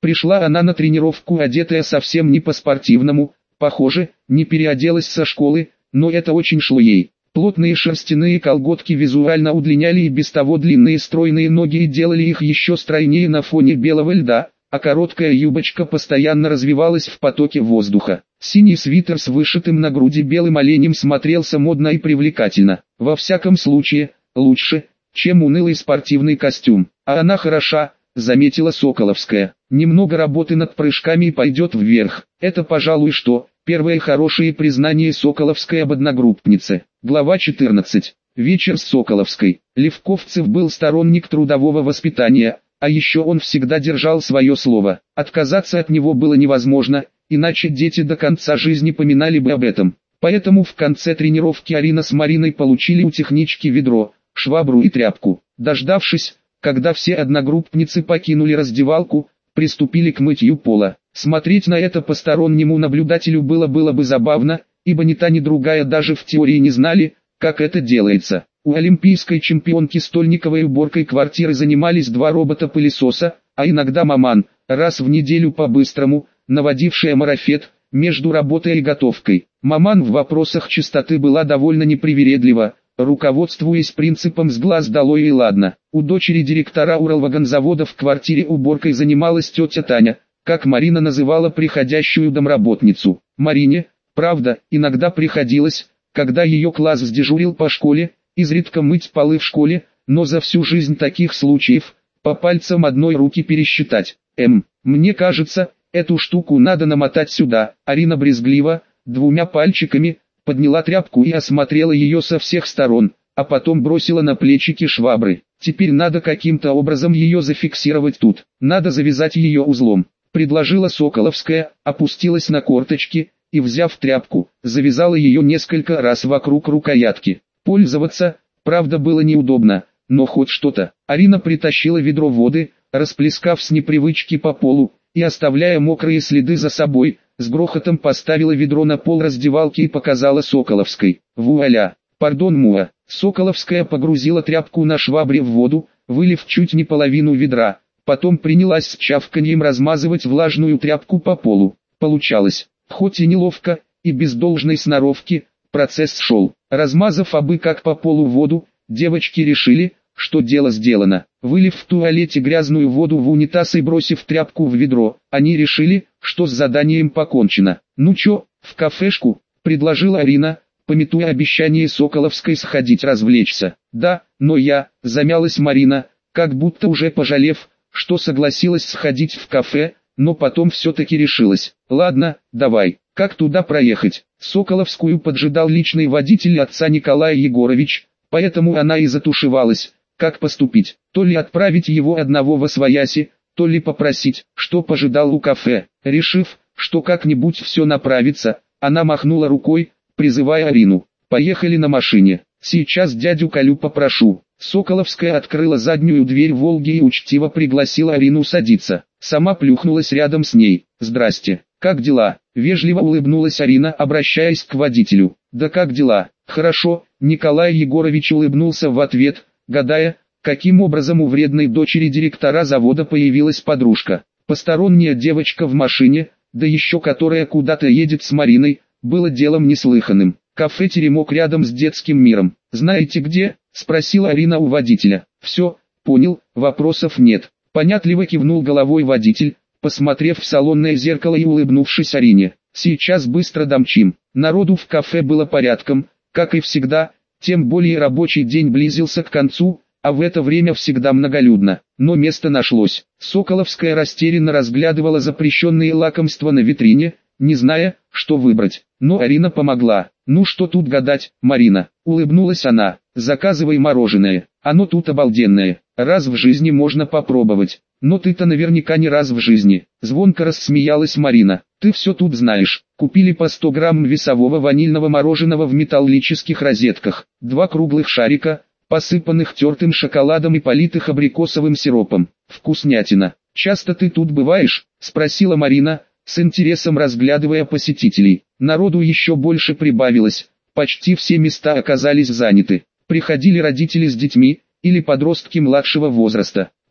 Пришла она на тренировку одетая совсем не по-спортивному, похоже, не переоделась со школы, но это очень шло ей. Плотные шерстяные колготки визуально удлиняли и без того длинные стройные ноги и делали их еще стройнее на фоне белого льда, а короткая юбочка постоянно развивалась в потоке воздуха. Синий свитер с вышитым на груди белым оленем смотрелся модно и привлекательно. Во всяком случае, лучше, чем унылый спортивный костюм. А она хороша, заметила Соколовская. Немного работы над прыжками и пойдет вверх. Это, пожалуй, что, первое хорошее признание Соколовской об одногруппнице. Глава четырнадцать. Вечер с Соколовской. Левковцев был сторонник трудового воспитания, а еще он всегда держал свое слово. Отказаться от него было невозможно, иначе дети до конца жизни поминали бы об этом. Поэтому в конце тренировки Арина с Мариной получили у технички ведро, швабру и тряпку. Дождавшись, когда все одногруппницы покинули раздевалку, приступили к мытью пола. Смотреть на это постороннему наблюдателю было было бы забавно, ибо ни та ни другая даже в теории не знали, как это делается. У олимпийской чемпионки Стольниковой уборкой квартиры занимались два робота-пылесоса, а иногда маман, раз в неделю по-быстрому, наводившая марафет, между работой и готовкой. Маман в вопросах чистоты была довольно непривередлива, руководствуясь принципом «с глаз долой и ладно». У дочери директора Уралвагонзавода в квартире уборкой занималась тетя Таня, как Марина называла приходящую домработницу. Марине, правда, иногда приходилось, когда ее класс сдежурил по школе, изредка мыть полы в школе, но за всю жизнь таких случаев, по пальцам одной руки пересчитать. Эм, мне кажется, эту штуку надо намотать сюда. Арина брезгливо, двумя пальчиками, подняла тряпку и осмотрела ее со всех сторон, а потом бросила на плечики швабры. Теперь надо каким-то образом ее зафиксировать тут. Надо завязать ее узлом, предложила Соколовская, опустилась на корточки и, взяв тряпку, завязала ее несколько раз вокруг рукоятки. Пользоваться, правда, было неудобно, но хоть что-то. Арина притащила ведро воды, расплескав с непривычки по полу, и, оставляя мокрые следы за собой, с грохотом поставила ведро на пол раздевалки и показала Соколовской. Вуаля! Пардон, Муа. Соколовская погрузила тряпку на швабре в воду, вылив чуть не половину ведра, потом принялась с чавканьем размазывать влажную тряпку по полу. Получалось, хоть и неловко, и без должной сноровки, процесс шел. Размазав абы как по полу воду, девочки решили, что дело сделано. Вылив в туалете грязную воду в унитаз и бросив тряпку в ведро, они решили, что с заданием покончено. «Ну чё, в кафешку?» – предложила Арина, памятуя обещание Соколовской сходить развлечься. «Да, но я», – замялась Марина, как будто уже пожалев, что согласилась сходить в кафе, но потом все-таки решилась. «Ладно, давай, как туда проехать?» Соколовскую поджидал личный водитель отца Николай Егорович, поэтому она и затушевалась, как поступить, то ли отправить его одного восвояси, то ли попросить, что пожидал у кафе. Решив, что как-нибудь все направится, она махнула рукой, призывая Арину. «Поехали на машине, сейчас дядю Колю попрошу». Соколовская открыла заднюю дверь «Волги» и учтиво пригласила Арину садиться. Сама плюхнулась рядом с ней. «Здрасте, как дела?» – вежливо улыбнулась Арина, обращаясь к водителю. «Да как дела? Хорошо», – Николай Егорович улыбнулся в ответ, гадая, каким образом у вредной дочери директора завода появилась подружка. Посторонняя девочка в машине, да еще которая куда-то едет с Мариной, было делом неслыханным. Кафе-теремок рядом с детским миром. «Знаете где?» – спросила Арина у водителя. «Все, понял, вопросов нет». Понятливо кивнул головой водитель, посмотрев в салонное зеркало и улыбнувшись Арине. «Сейчас быстро домчим». Народу в кафе было порядком, как и всегда, тем более рабочий день близился к концу, а в это время всегда многолюдно. Но место нашлось. Соколовская растерянно разглядывала запрещенные лакомства на витрине, не зная, что выбрать. Но Арина помогла. «Ну что тут гадать, Марина?» – улыбнулась она. «Заказывай мороженое. Оно тут обалденное. Раз в жизни можно попробовать. Но ты-то наверняка не раз в жизни». Звонко рассмеялась Марина. «Ты все тут знаешь». Купили по сто грамм весового ванильного мороженого в металлических розетках. Два круглых шарика, посыпанных тертым шоколадом и политых абрикосовым сиропом. Вкуснятина. «Часто ты тут бываешь?» – спросила Марина, с интересом разглядывая посетителей. Народу еще больше прибавилось, почти все места оказались заняты. Приходили родители с детьми, или подростки младшего возраста.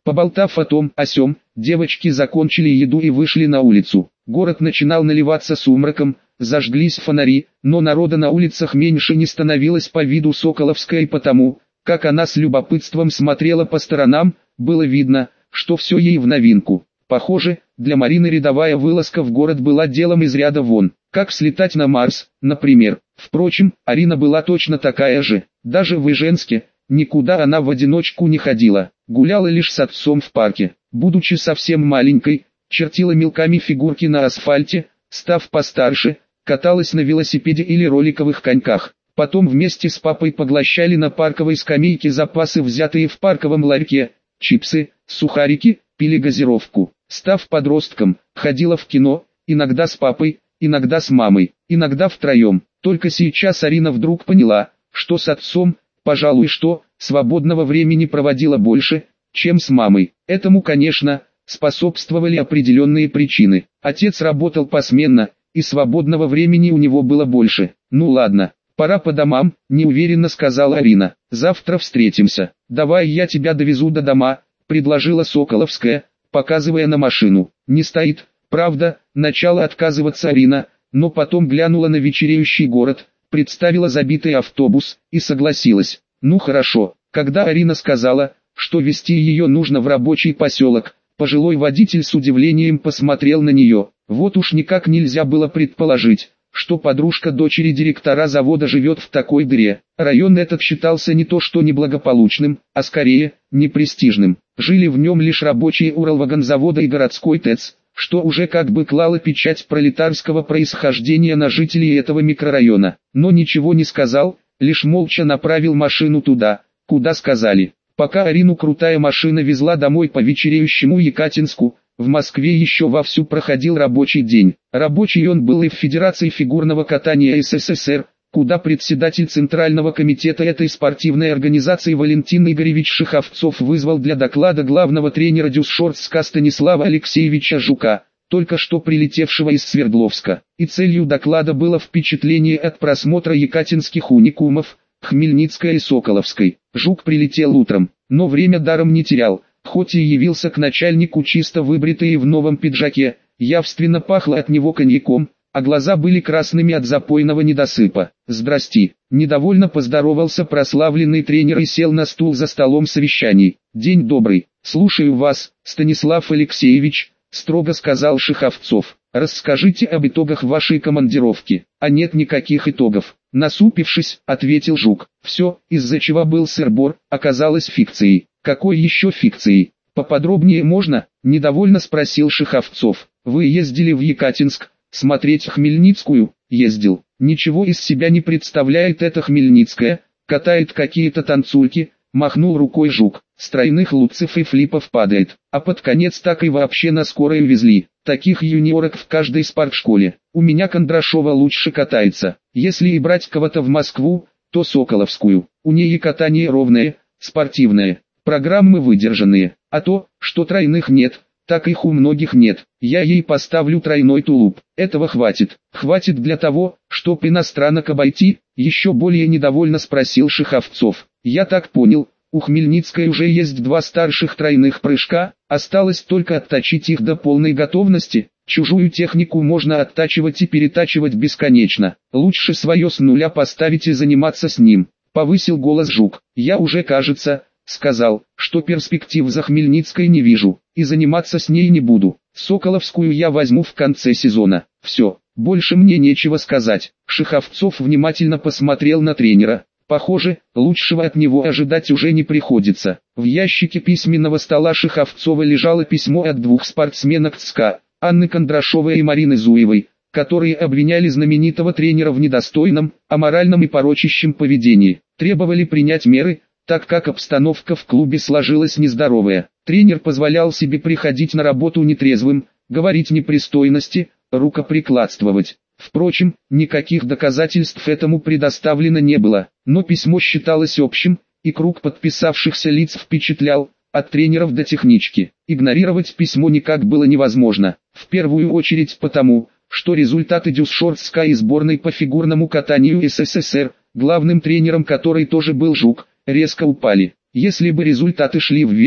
Поболтав о том, о сём, девочки закончили еду и вышли на улицу. Город начинал наливаться сумраком, зажглись фонари, но народа на улицах меньше не становилось по виду Соколовская, и потому, как она с любопытством смотрела по сторонам, было видно, что все ей в новинку. Похоже, для Марины рядовая вылазка в город была делом из ряда вон, как слетать на Марс, например. Впрочем, Арина была точно такая же, даже в Иженске, никуда она в одиночку не ходила, гуляла лишь с отцом в парке. Будучи совсем маленькой, чертила мелками фигурки на асфальте, став постарше, каталась на велосипеде или роликовых коньках. Потом вместе с папой поглощали на парковой скамейке запасы, взятые в парковом ларьке, чипсы, сухарики, пили газировку. Став подростком, ходила в кино, иногда с папой, иногда с мамой, иногда втроем. Только сейчас Арина вдруг поняла, что с отцом, пожалуй, что, свободного времени проводила больше, чем с мамой. Этому, конечно, способствовали определенные причины. Отец работал посменно, и свободного времени у него было больше. Ну ладно, пора по домам, неуверенно сказала Арина. Завтра встретимся. Давай я тебя довезу до дома, предложила Соколовская, показывая на машину. Не стоит, правда, начала отказываться Арина, но потом глянула на вечереющий город, представила забитый автобус и согласилась. Ну хорошо. Когда Арина сказала, что везти ее нужно в рабочий поселок, пожилой водитель с удивлением посмотрел на нее. Вот уж никак нельзя было предположить, что подружка дочери директора завода живет в такой дыре. Район этот считался не то что неблагополучным, а скорее, непрестижным. Жили в нем лишь рабочие Уралвагонзавода и городской ТЭЦ, что уже как бы клало печать пролетарского происхождения на жителей этого микрорайона. Но ничего не сказал, лишь молча направил машину туда, куда сказали. Пока Арину крутая машина везла домой по вечереющему Екатинску, в Москве еще вовсю проходил рабочий день. Рабочий он был и в Федерации фигурного катания СССР, куда председатель Центрального комитета этой спортивной организации Валентин Игоревич Шиховцов вызвал для доклада главного тренера Дюсшортска Станислава Алексеевича Жука, только что прилетевшего из Свердловска. И целью доклада было впечатление от просмотра екатинских уникумов, Хмельницкой и Соколовской. Жук прилетел утром, но время даром не терял, хоть и явился к начальнику чисто выбритый и в новом пиджаке, явственно пахло от него коньяком, а глаза были красными от запойного недосыпа. «Здрасти», — недовольно поздоровался прославленный тренер и сел на стул за столом совещаний. «День добрый, слушаю вас, Станислав Алексеевич», — строго сказал Шиховцов. «Расскажите об итогах вашей командировки». «А нет никаких итогов», — насупившись, ответил Жук. «Все, из-за чего был сыр-бор, оказалось фикцией». «Какой еще фикцией? Поподробнее можно?» — недовольно спросил Шиховцов. «Вы ездили в Екатинск смотреть Хмельницкую?» «Ездил. Ничего из себя не представляет эта Хмельницкая, катает какие-то танцульки», — махнул рукой Жук. «С тройных луцев и флипов падает, а под конец так и вообще на скорой везли. Таких юниорок в каждой спортшколе. У меня Кондрашова лучше катается. Если и брать кого-то в Москву, то Соколовскую. У нее катание ровное, спортивное. Программы выдержанные, а то, что тройных нет, так их у многих нет. Я ей поставлю тройной тулуп. Этого хватит. Хватит для того, чтоб иностранок обойти?» Еще более недовольно спросил Шиховцов. «Я так понял, у Хмельницкой уже есть два старших тройных прыжка, осталось только отточить их до полной готовности. Чужую технику можно оттачивать и перетачивать бесконечно. Лучше свое с нуля поставить и заниматься с ним», — повысил голос Жук. «Я уже, кажется, сказал, что перспектив за Хмельницкой не вижу, и заниматься с ней не буду. Соколовскую я возьму в конце сезона. Все, больше мне нечего сказать». Шиховцов внимательно посмотрел на тренера. Похоже, лучшего от него ожидать уже не приходится. В ящике письменного стола Шиховцова лежало письмо от двух спортсменок ЦСКА, Анны Кондрашовой и Марины Зуевой, которые обвиняли знаменитого тренера в недостойном, аморальном и порочащем поведении. Требовали принять меры, так как обстановка в клубе сложилась нездоровая. Тренер позволял себе приходить на работу нетрезвым, говорить непристойности, рукоприкладствовать. Впрочем, никаких доказательств этому предоставлено не было, но письмо считалось общим, и круг подписавшихся лиц впечатлял, от тренеров до технички. Игнорировать письмо никак было невозможно, в первую очередь потому, что результаты Дюсшортска и сборной по фигурному катанию СССР, главным тренером которой тоже был Жук, резко упали. Если бы результаты шли вверх,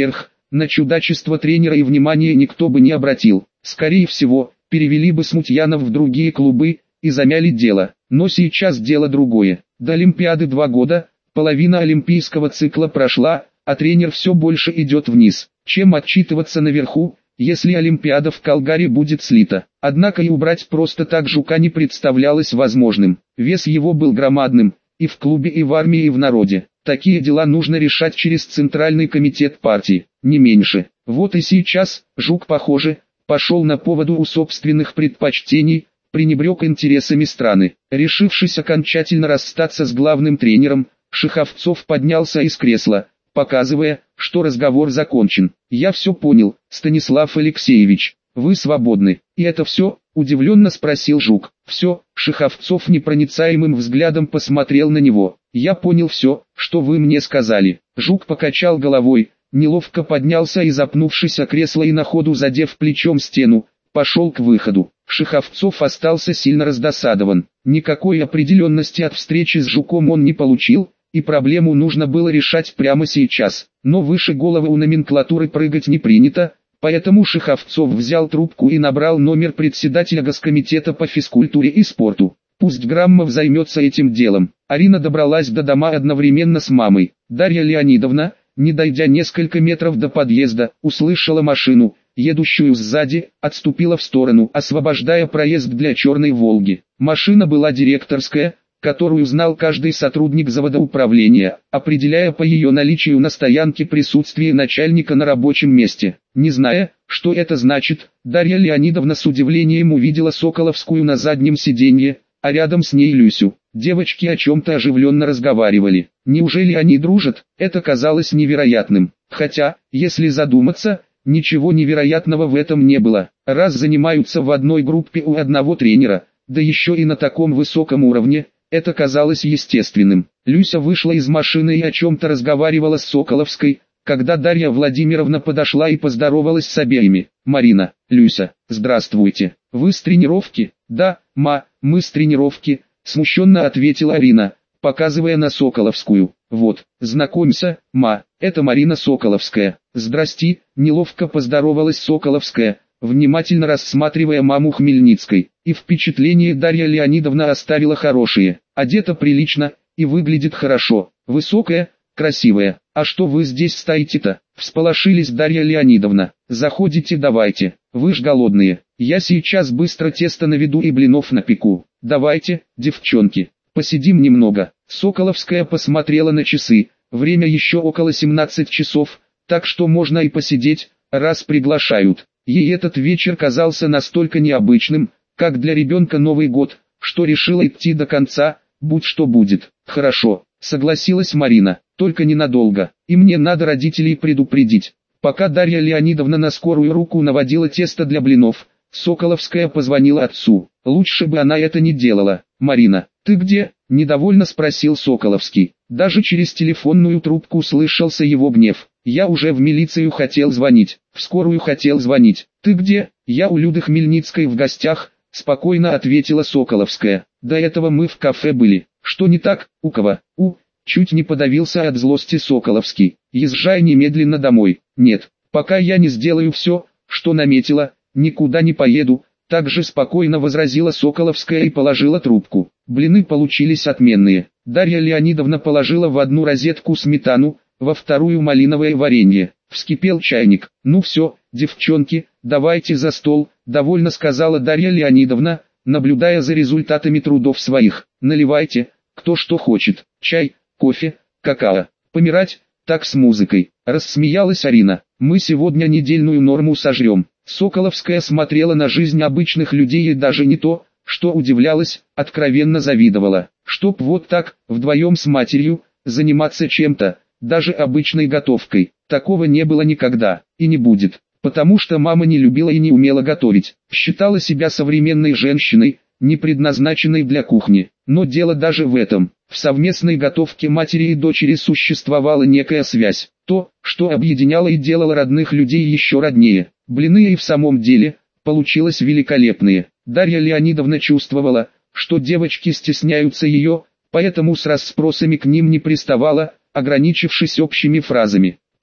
на чудачество тренера и внимания никто бы не обратил. Скорее всего, перевели бы смутьянов в другие клубы и замяли дело. Но сейчас дело другое. До Олимпиады два года, половина олимпийского цикла прошла, а тренер все больше идет вниз. Чем отчитываться наверху, если Олимпиада в Калгари будет слита? Однако и убрать просто так Жука не представлялось возможным. Вес его был громадным, и в клубе, и в армии, и в народе. Такие дела нужно решать через Центральный комитет партии, не меньше. Вот и сейчас, Жук, похоже, пошел на поводу у собственных предпочтений, пренебрег интересами страны. Решившись окончательно расстаться с главным тренером, Шеховцов поднялся из кресла, показывая, что разговор закончен. «Я все понял, Станислав Алексеевич, вы свободны». «И это все?» – удивленно спросил Жук. «Все». Шеховцов непроницаемым взглядом посмотрел на него. «Я понял все, что вы мне сказали». Жук покачал головой, неловко поднялся и, запнувшись о кресло и на ходу задев плечом стену, пошел к выходу. Шеховцов остался сильно раздосадован. Никакой определенности от встречи с Жуком он не получил, и проблему нужно было решать прямо сейчас. Но выше головы у номенклатуры прыгать не принято, поэтому Шеховцов взял трубку и набрал номер председателя Госкомитета по физкультуре и спорту. Пусть Граммов займется этим делом. Арина добралась до дома одновременно с мамой. Дарья Леонидовна, не дойдя несколько метров до подъезда, услышала машину, едущую сзади, отступила в сторону, освобождая проезд для черной «Волги». Машина была директорская, которую знал каждый сотрудник заводоуправления, определяя по ее наличию на стоянке присутствие начальника на рабочем месте. Не зная, что это значит, Дарья Леонидовна с удивлением увидела Соколовскую на заднем сиденье, а рядом с ней Люсю. Девочки о чем-то оживленно разговаривали. Неужели они дружат? Это казалось невероятным. Хотя, если задуматься, ничего невероятного в этом не было. Раз занимаются в одной группе у одного тренера, да еще и на таком высоком уровне, это казалось естественным. Люся вышла из машины и о чем-то разговаривала с Соколовской, когда Дарья Владимировна подошла и поздоровалась с обеими. «Марина, Люся, здравствуйте. Вы с тренировки?» «Да, ма, мы с тренировки», смущенно ответила Арина, показывая на Соколовскую. «Вот, знакомься, ма, это Марина Соколовская». «Здрасти», неловко поздоровалась Соколовская, внимательно рассматривая маму Хмельницкой. И впечатление Дарья Леонидовна оставила хорошее. Одета прилично и выглядит хорошо. Высокая, красивая. «А что вы здесь стоите-то?» Всполошились Дарья Леонидовна. «Заходите давайте, вы ж голодные. Я сейчас быстро тесто наведу и блинов напеку. Давайте, девчонки, посидим немного». Соколовская посмотрела на часы. Время еще около семнадцати часов, так что можно и посидеть, раз приглашают. Ей этот вечер казался настолько необычным, как для ребенка Новый год, что решила идти до конца, будь что будет. «Хорошо», согласилась Марина, — «только ненадолго, и мне надо родителей предупредить». Пока Дарья Леонидовна на скорую руку наводила тесто для блинов, Соколовская позвонила отцу. Лучше бы она это не делала. «Марина, ты где?» – недовольно спросил Соколовский. Даже через телефонную трубку слышался его гнев. «Я уже в милицию хотел звонить, в скорую хотел звонить. Ты где?» «Я у Люды Хмельницкой в гостях», – спокойно ответила Соколовская. «До этого мы в кафе были». «Что не так? У кого?» «У...» Чуть не подавился от злости Соколовский. «Езжай немедленно домой». «Нет, пока я не сделаю все, что наметила, никуда не поеду», — также спокойно возразила Соколовская и положила трубку. Блины получились отменные. Дарья Леонидовна положила в одну розетку сметану, во вторую малиновое варенье. Вскипел чайник. «Ну все, девчонки, давайте за стол», — довольно сказала Дарья Леонидовна, наблюдая за результатами трудов своих. «Наливайте, кто что хочет, чай, кофе, какао. Помирать, так с музыкой», — рассмеялась Арина. «Мы сегодня недельную норму сожрем». Соколовская смотрела на жизнь обычных людей и даже не то, что удивлялась, откровенно завидовала. Чтоб вот так, вдвоем с матерью, заниматься чем-то, даже обычной готовкой, такого не было никогда, и не будет, потому что мама не любила и не умела готовить, считала себя современной женщиной, не предназначенной для кухни. Но дело даже в этом. В совместной готовке матери и дочери существовала некая связь, то, что объединяло и делало родных людей еще роднее. Блины и в самом деле получилось великолепные. Дарья Леонидовна чувствовала, что девочки стесняются ее, поэтому с расспросами к ним не приставала, ограничившись общими фразами.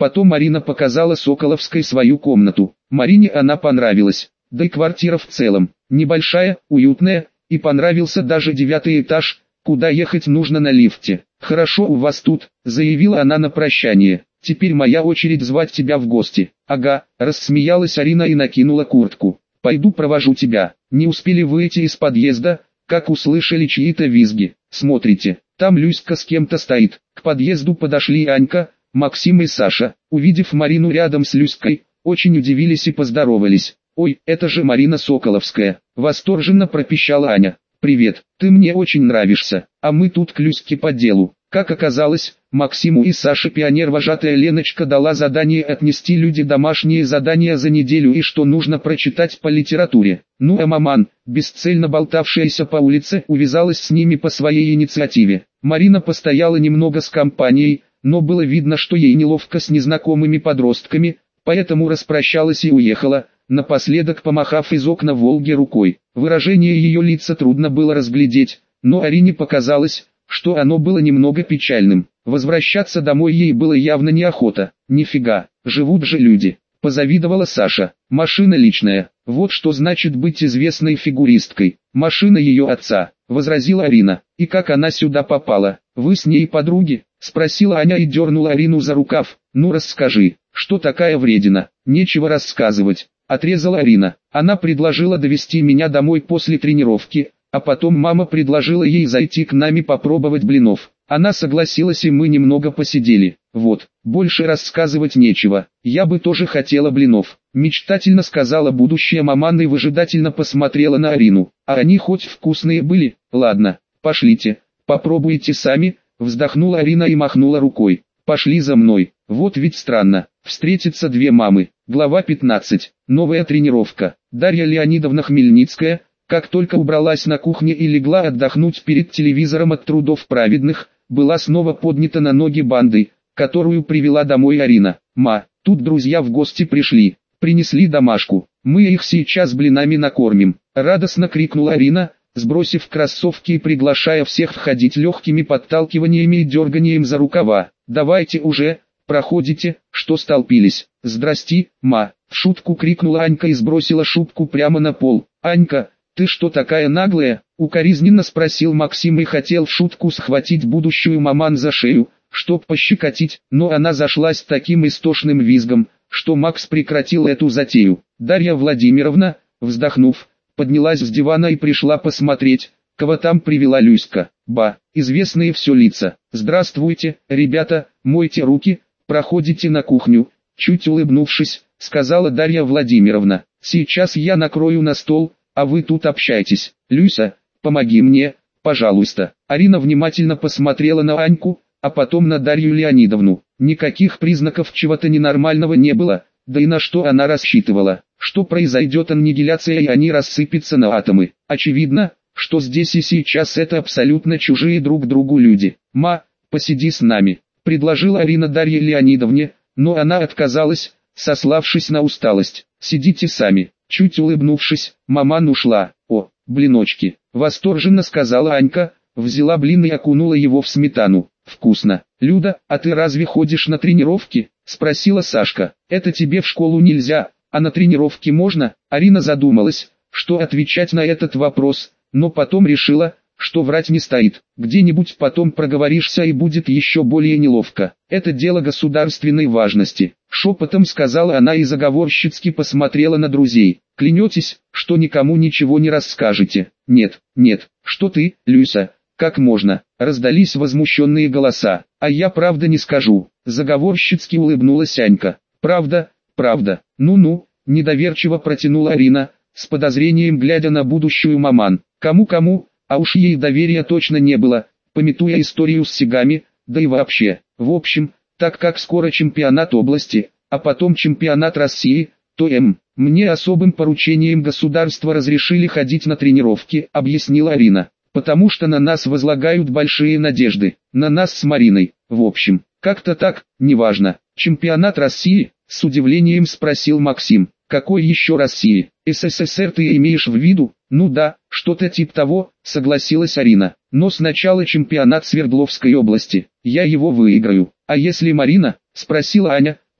Потом Арина показала Соколовской свою комнату. Марине она понравилась, да и квартира в целом, небольшая, уютная, и понравился даже девятый этаж, куда ехать нужно на лифте. «Хорошо у вас тут», — заявила она на прощание. «Теперь моя очередь звать тебя в гости». «Ага», — рассмеялась Арина и накинула куртку. «Пойду провожу тебя». Не успели выйти из подъезда, как услышали чьи-то визги. «Смотрите, там Люська с кем-то стоит». К подъезду подошли Анька, Максим и Саша. Увидев Марину рядом с Люськой, очень удивились и поздоровались. «Ой, это же Марина Соколовская», — восторженно пропищала Аня. «Привет, ты мне очень нравишься, а мы тут к Люське по делу». Как оказалось, Максиму и Саше пионер-вожатая Леночка дала задание отнести люди домашние задания за неделю и что нужно прочитать по литературе. Ну а маман, бесцельно болтавшаяся по улице, увязалась с ними по своей инициативе. Марина постояла немного с компанией, но было видно, что ей неловко с незнакомыми подростками, поэтому распрощалась и уехала, напоследок помахав из окна Волги рукой. Выражение ее лица трудно было разглядеть, но Арине показалось, что оно было немного печальным. Возвращаться домой ей было явно неохота. «Нифига, живут же люди», — позавидовала Саша. «Машина личная, вот что значит быть известной фигуристкой. Машина ее отца», — возразила Арина. «И как она сюда попала? Вы с ней подруги?» — спросила Аня и дернула Арину за рукав. «Ну расскажи, что такая вредина?» «Нечего рассказывать», — отрезала Арина. «Она предложила довести меня домой после тренировки, а потом мама предложила ей зайти к нами попробовать блинов. Она согласилась и мы немного посидели. Вот, больше рассказывать нечего. Я бы тоже хотела блинов», — мечтательно сказала будущая маман и выжидательно посмотрела на Арину. «А они хоть вкусные были? Ладно, пошлите, попробуйте сами», — вздохнула Арина и махнула рукой. «Пошли за мной». Вот ведь странно, встретятся две мамы. Глава пятнадцать. Новая тренировка. Дарья Леонидовна Хмельницкая, как только убралась на кухне и легла отдохнуть перед телевизором от трудов праведных, была снова поднята на ноги бандой, которую привела домой Арина. «Ма, тут друзья в гости пришли, принесли домашку, мы их сейчас блинами накормим», — радостно крикнула Арина, сбросив кроссовки и приглашая всех входить легкими подталкиваниями и дерганием за рукава. «Давайте уже, проходите, что столпились». «Здрасти, ма», — в шутку крикнула Анька и сбросила шубку прямо на пол. «Анька, ты что такая наглая?» — укоризненно спросил Максим и хотел в шутку схватить будущую маман за шею, чтоб пощекотить, но она зашлась таким истошным визгом, что Макс прекратил эту затею. Дарья Владимировна, вздохнув, поднялась с дивана и пришла посмотреть, кого там привела Люська. Ба, известные все лица. «Здравствуйте, ребята, мойте руки, проходите на кухню», — чуть улыбнувшись, сказала Дарья Владимировна. «Сейчас я накрою на стол, а вы тут общайтесь. Люся, помоги мне, пожалуйста». Арина внимательно посмотрела на Аньку, а потом на Дарью Леонидовну. Никаких признаков чего-то ненормального не было, да и на что она рассчитывала. Что произойдет аннигиляция и они рассыпятся на атомы. Очевидно, что здесь и сейчас это абсолютно чужие друг другу люди. «Ма, посиди с нами», — предложила Арина Дарье Леонидовне, но она отказалась, сославшись на усталость. «Сидите сами». Чуть улыбнувшись, маман ушла. «О, блиночки», — восторженно сказала Анька, взяла блин и окунула его в сметану. «Вкусно». «Люда, а ты разве ходишь на тренировки?» — спросила Сашка. «Это тебе в школу нельзя, а на тренировки можно?» Арина задумалась, что отвечать на этот вопрос, но потом решила, что врать не стоит. Где-нибудь потом проговоришься и будет еще более неловко. «Это дело государственной важности», — шепотом сказала она и заговорщицки посмотрела на друзей. «Клянетесь, что никому ничего не расскажете?» «Нет, нет, что ты, Люся, как можно?» — раздались возмущенные голоса. «А я правда не скажу», — заговорщицки улыбнулась Анька. «Правда, правда, ну-ну», — недоверчиво протянула Арина, с подозрением глядя на будущую маман. Кому-кому, а уж ей доверия точно не было, памятуя историю с сигами, да и вообще. В общем, так как скоро чемпионат области, а потом чемпионат России, то М, мне особым поручением государства разрешили ходить на тренировки, объяснила Арина. Потому что на нас возлагают большие надежды, на нас с Мариной. В общем, как-то так, неважно. Чемпионат России, с удивлением спросил Максим. Какой еще России? СССР ты имеешь в виду? Ну да, что-то типа того, согласилась Арина. Но сначала чемпионат Свердловской области. Я его выиграю. А если Марина? Спросила Аня,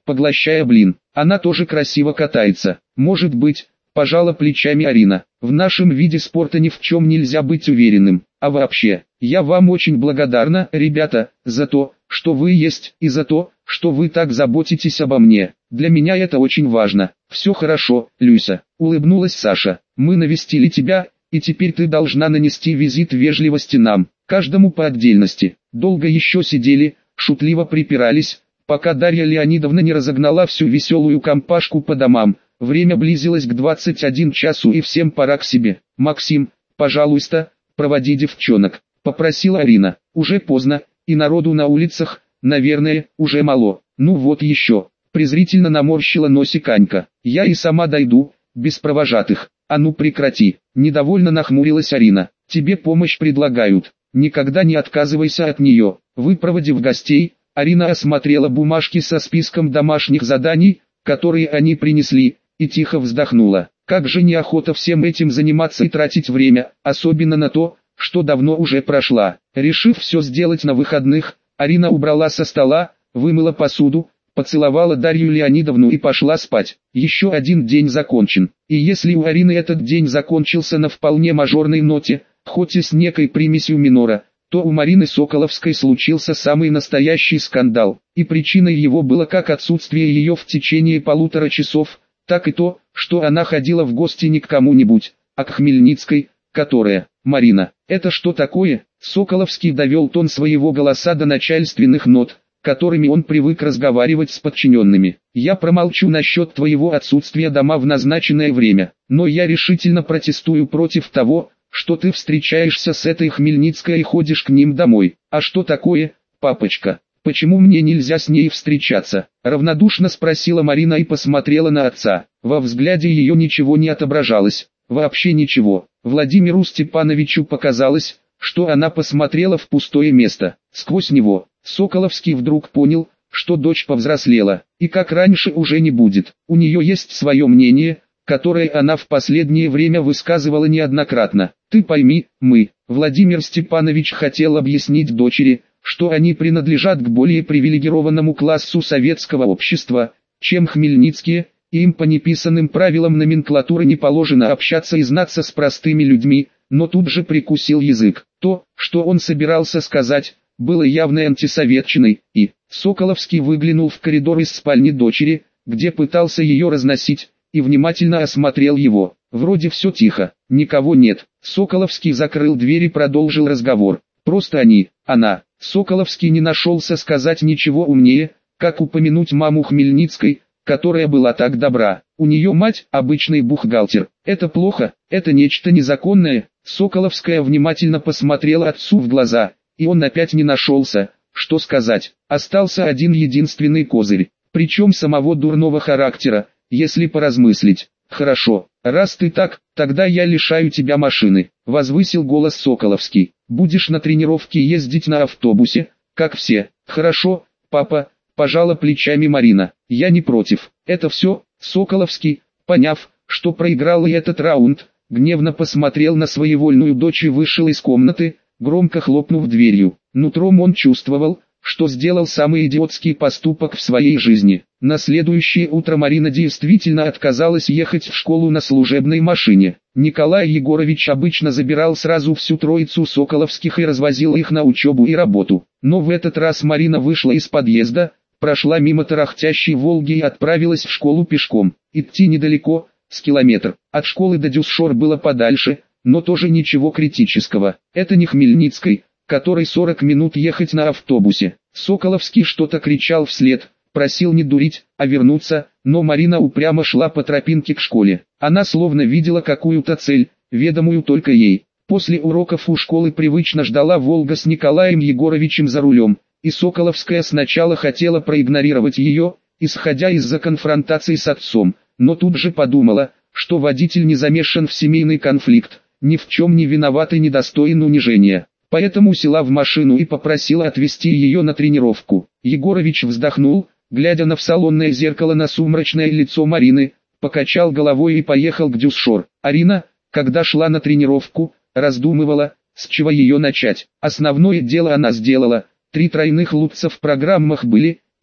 поглощая блин. Она тоже красиво катается. Может быть, пожала плечами Арина. В нашем виде спорта ни в чем нельзя быть уверенным. А вообще, я вам очень благодарна, ребята, за то, что вы есть, и за то, что вы так заботитесь обо мне. Для меня это очень важно. Все хорошо, Люся, улыбнулась Саша. Мы навестили тебя, и теперь ты должна нанести визит вежливости нам, каждому по отдельности. Долго еще сидели, шутливо припирались, пока Дарья Леонидовна не разогнала всю веселую компашку по домам. Время близилось к двадцати одному часу и всем пора к себе. «Максим, пожалуйста, проводи девчонок», — попросила Арина. «Уже поздно, и народу на улицах, наверное, уже мало». «Ну вот еще», — презрительно наморщила носик Анька. «Я и сама дойду, без провожатых». «А ну прекрати», — недовольно нахмурилась Арина. «Тебе помощь предлагают. Никогда не отказывайся от нее». Выпроводив гостей, Арина осмотрела бумажки со списком домашних заданий, которые они принесли, и тихо вздохнула. Как же неохота всем этим заниматься и тратить время, особенно на то, что давно уже прошла. Решив все сделать на выходных, Арина убрала со стола, вымыла посуду, поцеловала Дарью Леонидовну и пошла спать. Еще один день закончен. И если у Арины этот день закончился на вполне мажорной ноте, хоть и с некой примесью минора, то у Марины Соколовской случился самый настоящий скандал. И причиной его было как отсутствие ее в течение полутора часов, так и то, что она ходила в гости не к кому-нибудь, а к Хмельницкой, которая, Марина, это что такое? Соколовский довел тон своего голоса до начальственных нот, которыми он привык разговаривать с подчиненными. Я промолчу насчет твоего отсутствия дома в назначенное время, но я решительно протестую против того, что ты встречаешься с этой Хмельницкой и ходишь к ним домой. А что такое, папочка? Почему мне нельзя с ней встречаться? Равнодушно спросила Марина и посмотрела на отца. Во взгляде ее ничего не отображалось. Вообще ничего. Владимиру Степановичу показалось, что она посмотрела в пустое место. Сквозь него, Соколовский вдруг понял, что дочь повзрослела, и как раньше уже не будет. У нее есть свое мнение, которое она в последнее время высказывала неоднократно. Ты пойми, мы, Владимир Степанович хотел объяснить дочери, что они принадлежат к более привилегированному классу советского общества, чем Хмельницкие, и им по неписанным правилам номенклатуры не положено общаться и знаться с простыми людьми, но тут же прикусил язык. То, что он собирался сказать, было явной антисоветчиной, и Соколовский выглянул в коридор из спальни дочери, где пытался ее разносить, и внимательно осмотрел его. Вроде все тихо, никого нет. Соколовский закрыл дверь и продолжил разговор. Просто они, она. Соколовский не нашелся сказать ничего умнее, как упомянуть маму Хмельницкой, которая была так добра. У нее мать, обычный бухгалтер. Это плохо, это нечто незаконное. Соколовская внимательно посмотрела отцу в глаза, и он опять не нашелся, что сказать. Остался один единственный козырь, причем самого дурного характера, если поразмыслить. «Хорошо, раз ты так, тогда я лишаю тебя машины», — возвысил голос Соколовский. «Будешь на тренировке ездить на автобусе, как все». «Хорошо, папа», — пожала плечами Марина. «Я не против». «Это все?» Соколовский, поняв, что проиграл и этот раунд, гневно посмотрел на своевольную дочь и вышел из комнаты, громко хлопнув дверью. Нутром он чувствовал, что сделал самый идиотский поступок в своей жизни. На следующее утро Марина действительно отказалась ехать в школу на служебной машине. Николай Егорович обычно забирал сразу всю троицу Соколовских и развозил их на учебу и работу. Но в этот раз Марина вышла из подъезда, прошла мимо тарахтящей «Волги» и отправилась в школу пешком. Идти недалеко, с километр. От школы до Дюсшор было подальше, но тоже ничего критического. Это не Хмельницкой, которой сорок минут ехать на автобусе. Соколовский что-то кричал вслед, просил не дурить, а вернуться, но Марина упрямо шла по тропинке к школе. Она словно видела какую-то цель, ведомую только ей. После уроков у школы привычно ждала «Волга» с Николаем Егоровичем за рулем, и Соколовская сначала хотела проигнорировать ее, исходя из-за конфронтации с отцом, но тут же подумала, что водитель не замешан в семейный конфликт, ни в чем не виноват и недостоин унижения. Поэтому села в машину и попросила отвезти ее на тренировку. Егорович вздохнул, глядя на в салонное зеркало на сумрачное лицо Марины, покачал головой и поехал к Дюсшор. Арина, когда шла на тренировку, раздумывала, с чего ее начать. Основное дело она сделала, три тройных лутца в программах были,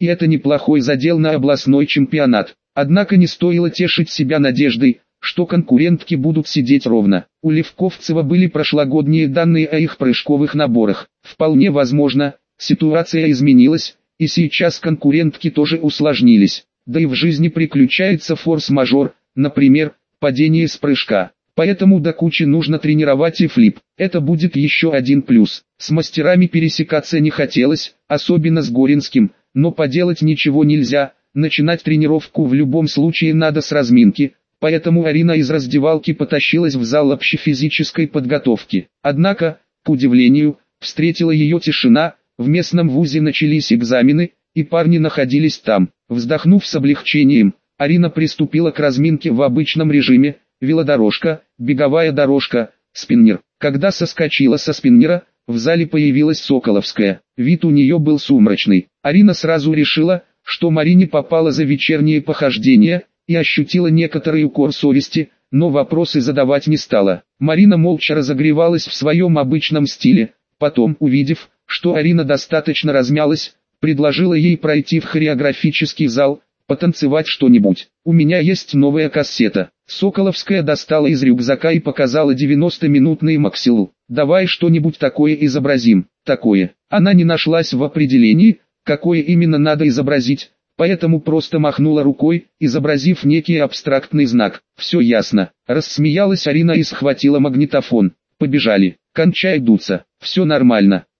и это неплохой задел на областной чемпионат. Однако не стоило тешить себя надеждой, что конкурентки будут сидеть ровно. У Левковцева были прошлогодние данные о их прыжковых наборах. Вполне возможно, ситуация изменилась, и сейчас конкурентки тоже усложнились. Да и в жизни приключается форс-мажор, например, падение с прыжка. Поэтому до кучи нужно тренировать и флип. Это будет еще один плюс. С мастерами пересекаться не хотелось, особенно с Горинским, но поделать ничего нельзя. Начинать тренировку в любом случае надо с разминки. Поэтому Арина из раздевалки потащилась в зал общефизической подготовки. Однако, к удивлению, встретила ее тишина, в местном вузе начались экзамены, и парни находились там. Вздохнув с облегчением, Арина приступила к разминке в обычном режиме: велодорожка, беговая дорожка, спиннер. Когда соскочила со спиннера, в зале появилась Соколовская. Вид у нее был сумрачный. Арина сразу решила, что Марине попало за вечерние похождения, и ощутила некоторый укор совести, но вопросы задавать не стала. Марина молча разогревалась в своем обычном стиле, потом, увидев, что Арина достаточно размялась, предложила ей пройти в хореографический зал, потанцевать что-нибудь. «У меня есть новая кассета». Соколовская достала из рюкзака и показала девяностоминутный максилу. «Давай что-нибудь такое изобразим». «Такое». Она не нашлась в определении, какое именно надо изобразить, поэтому просто махнула рукой, изобразив некий абстрактный знак. «Все ясно». Рассмеялась Арина и схватила магнитофон. «Побежали. Кончай дуться. Все нормально».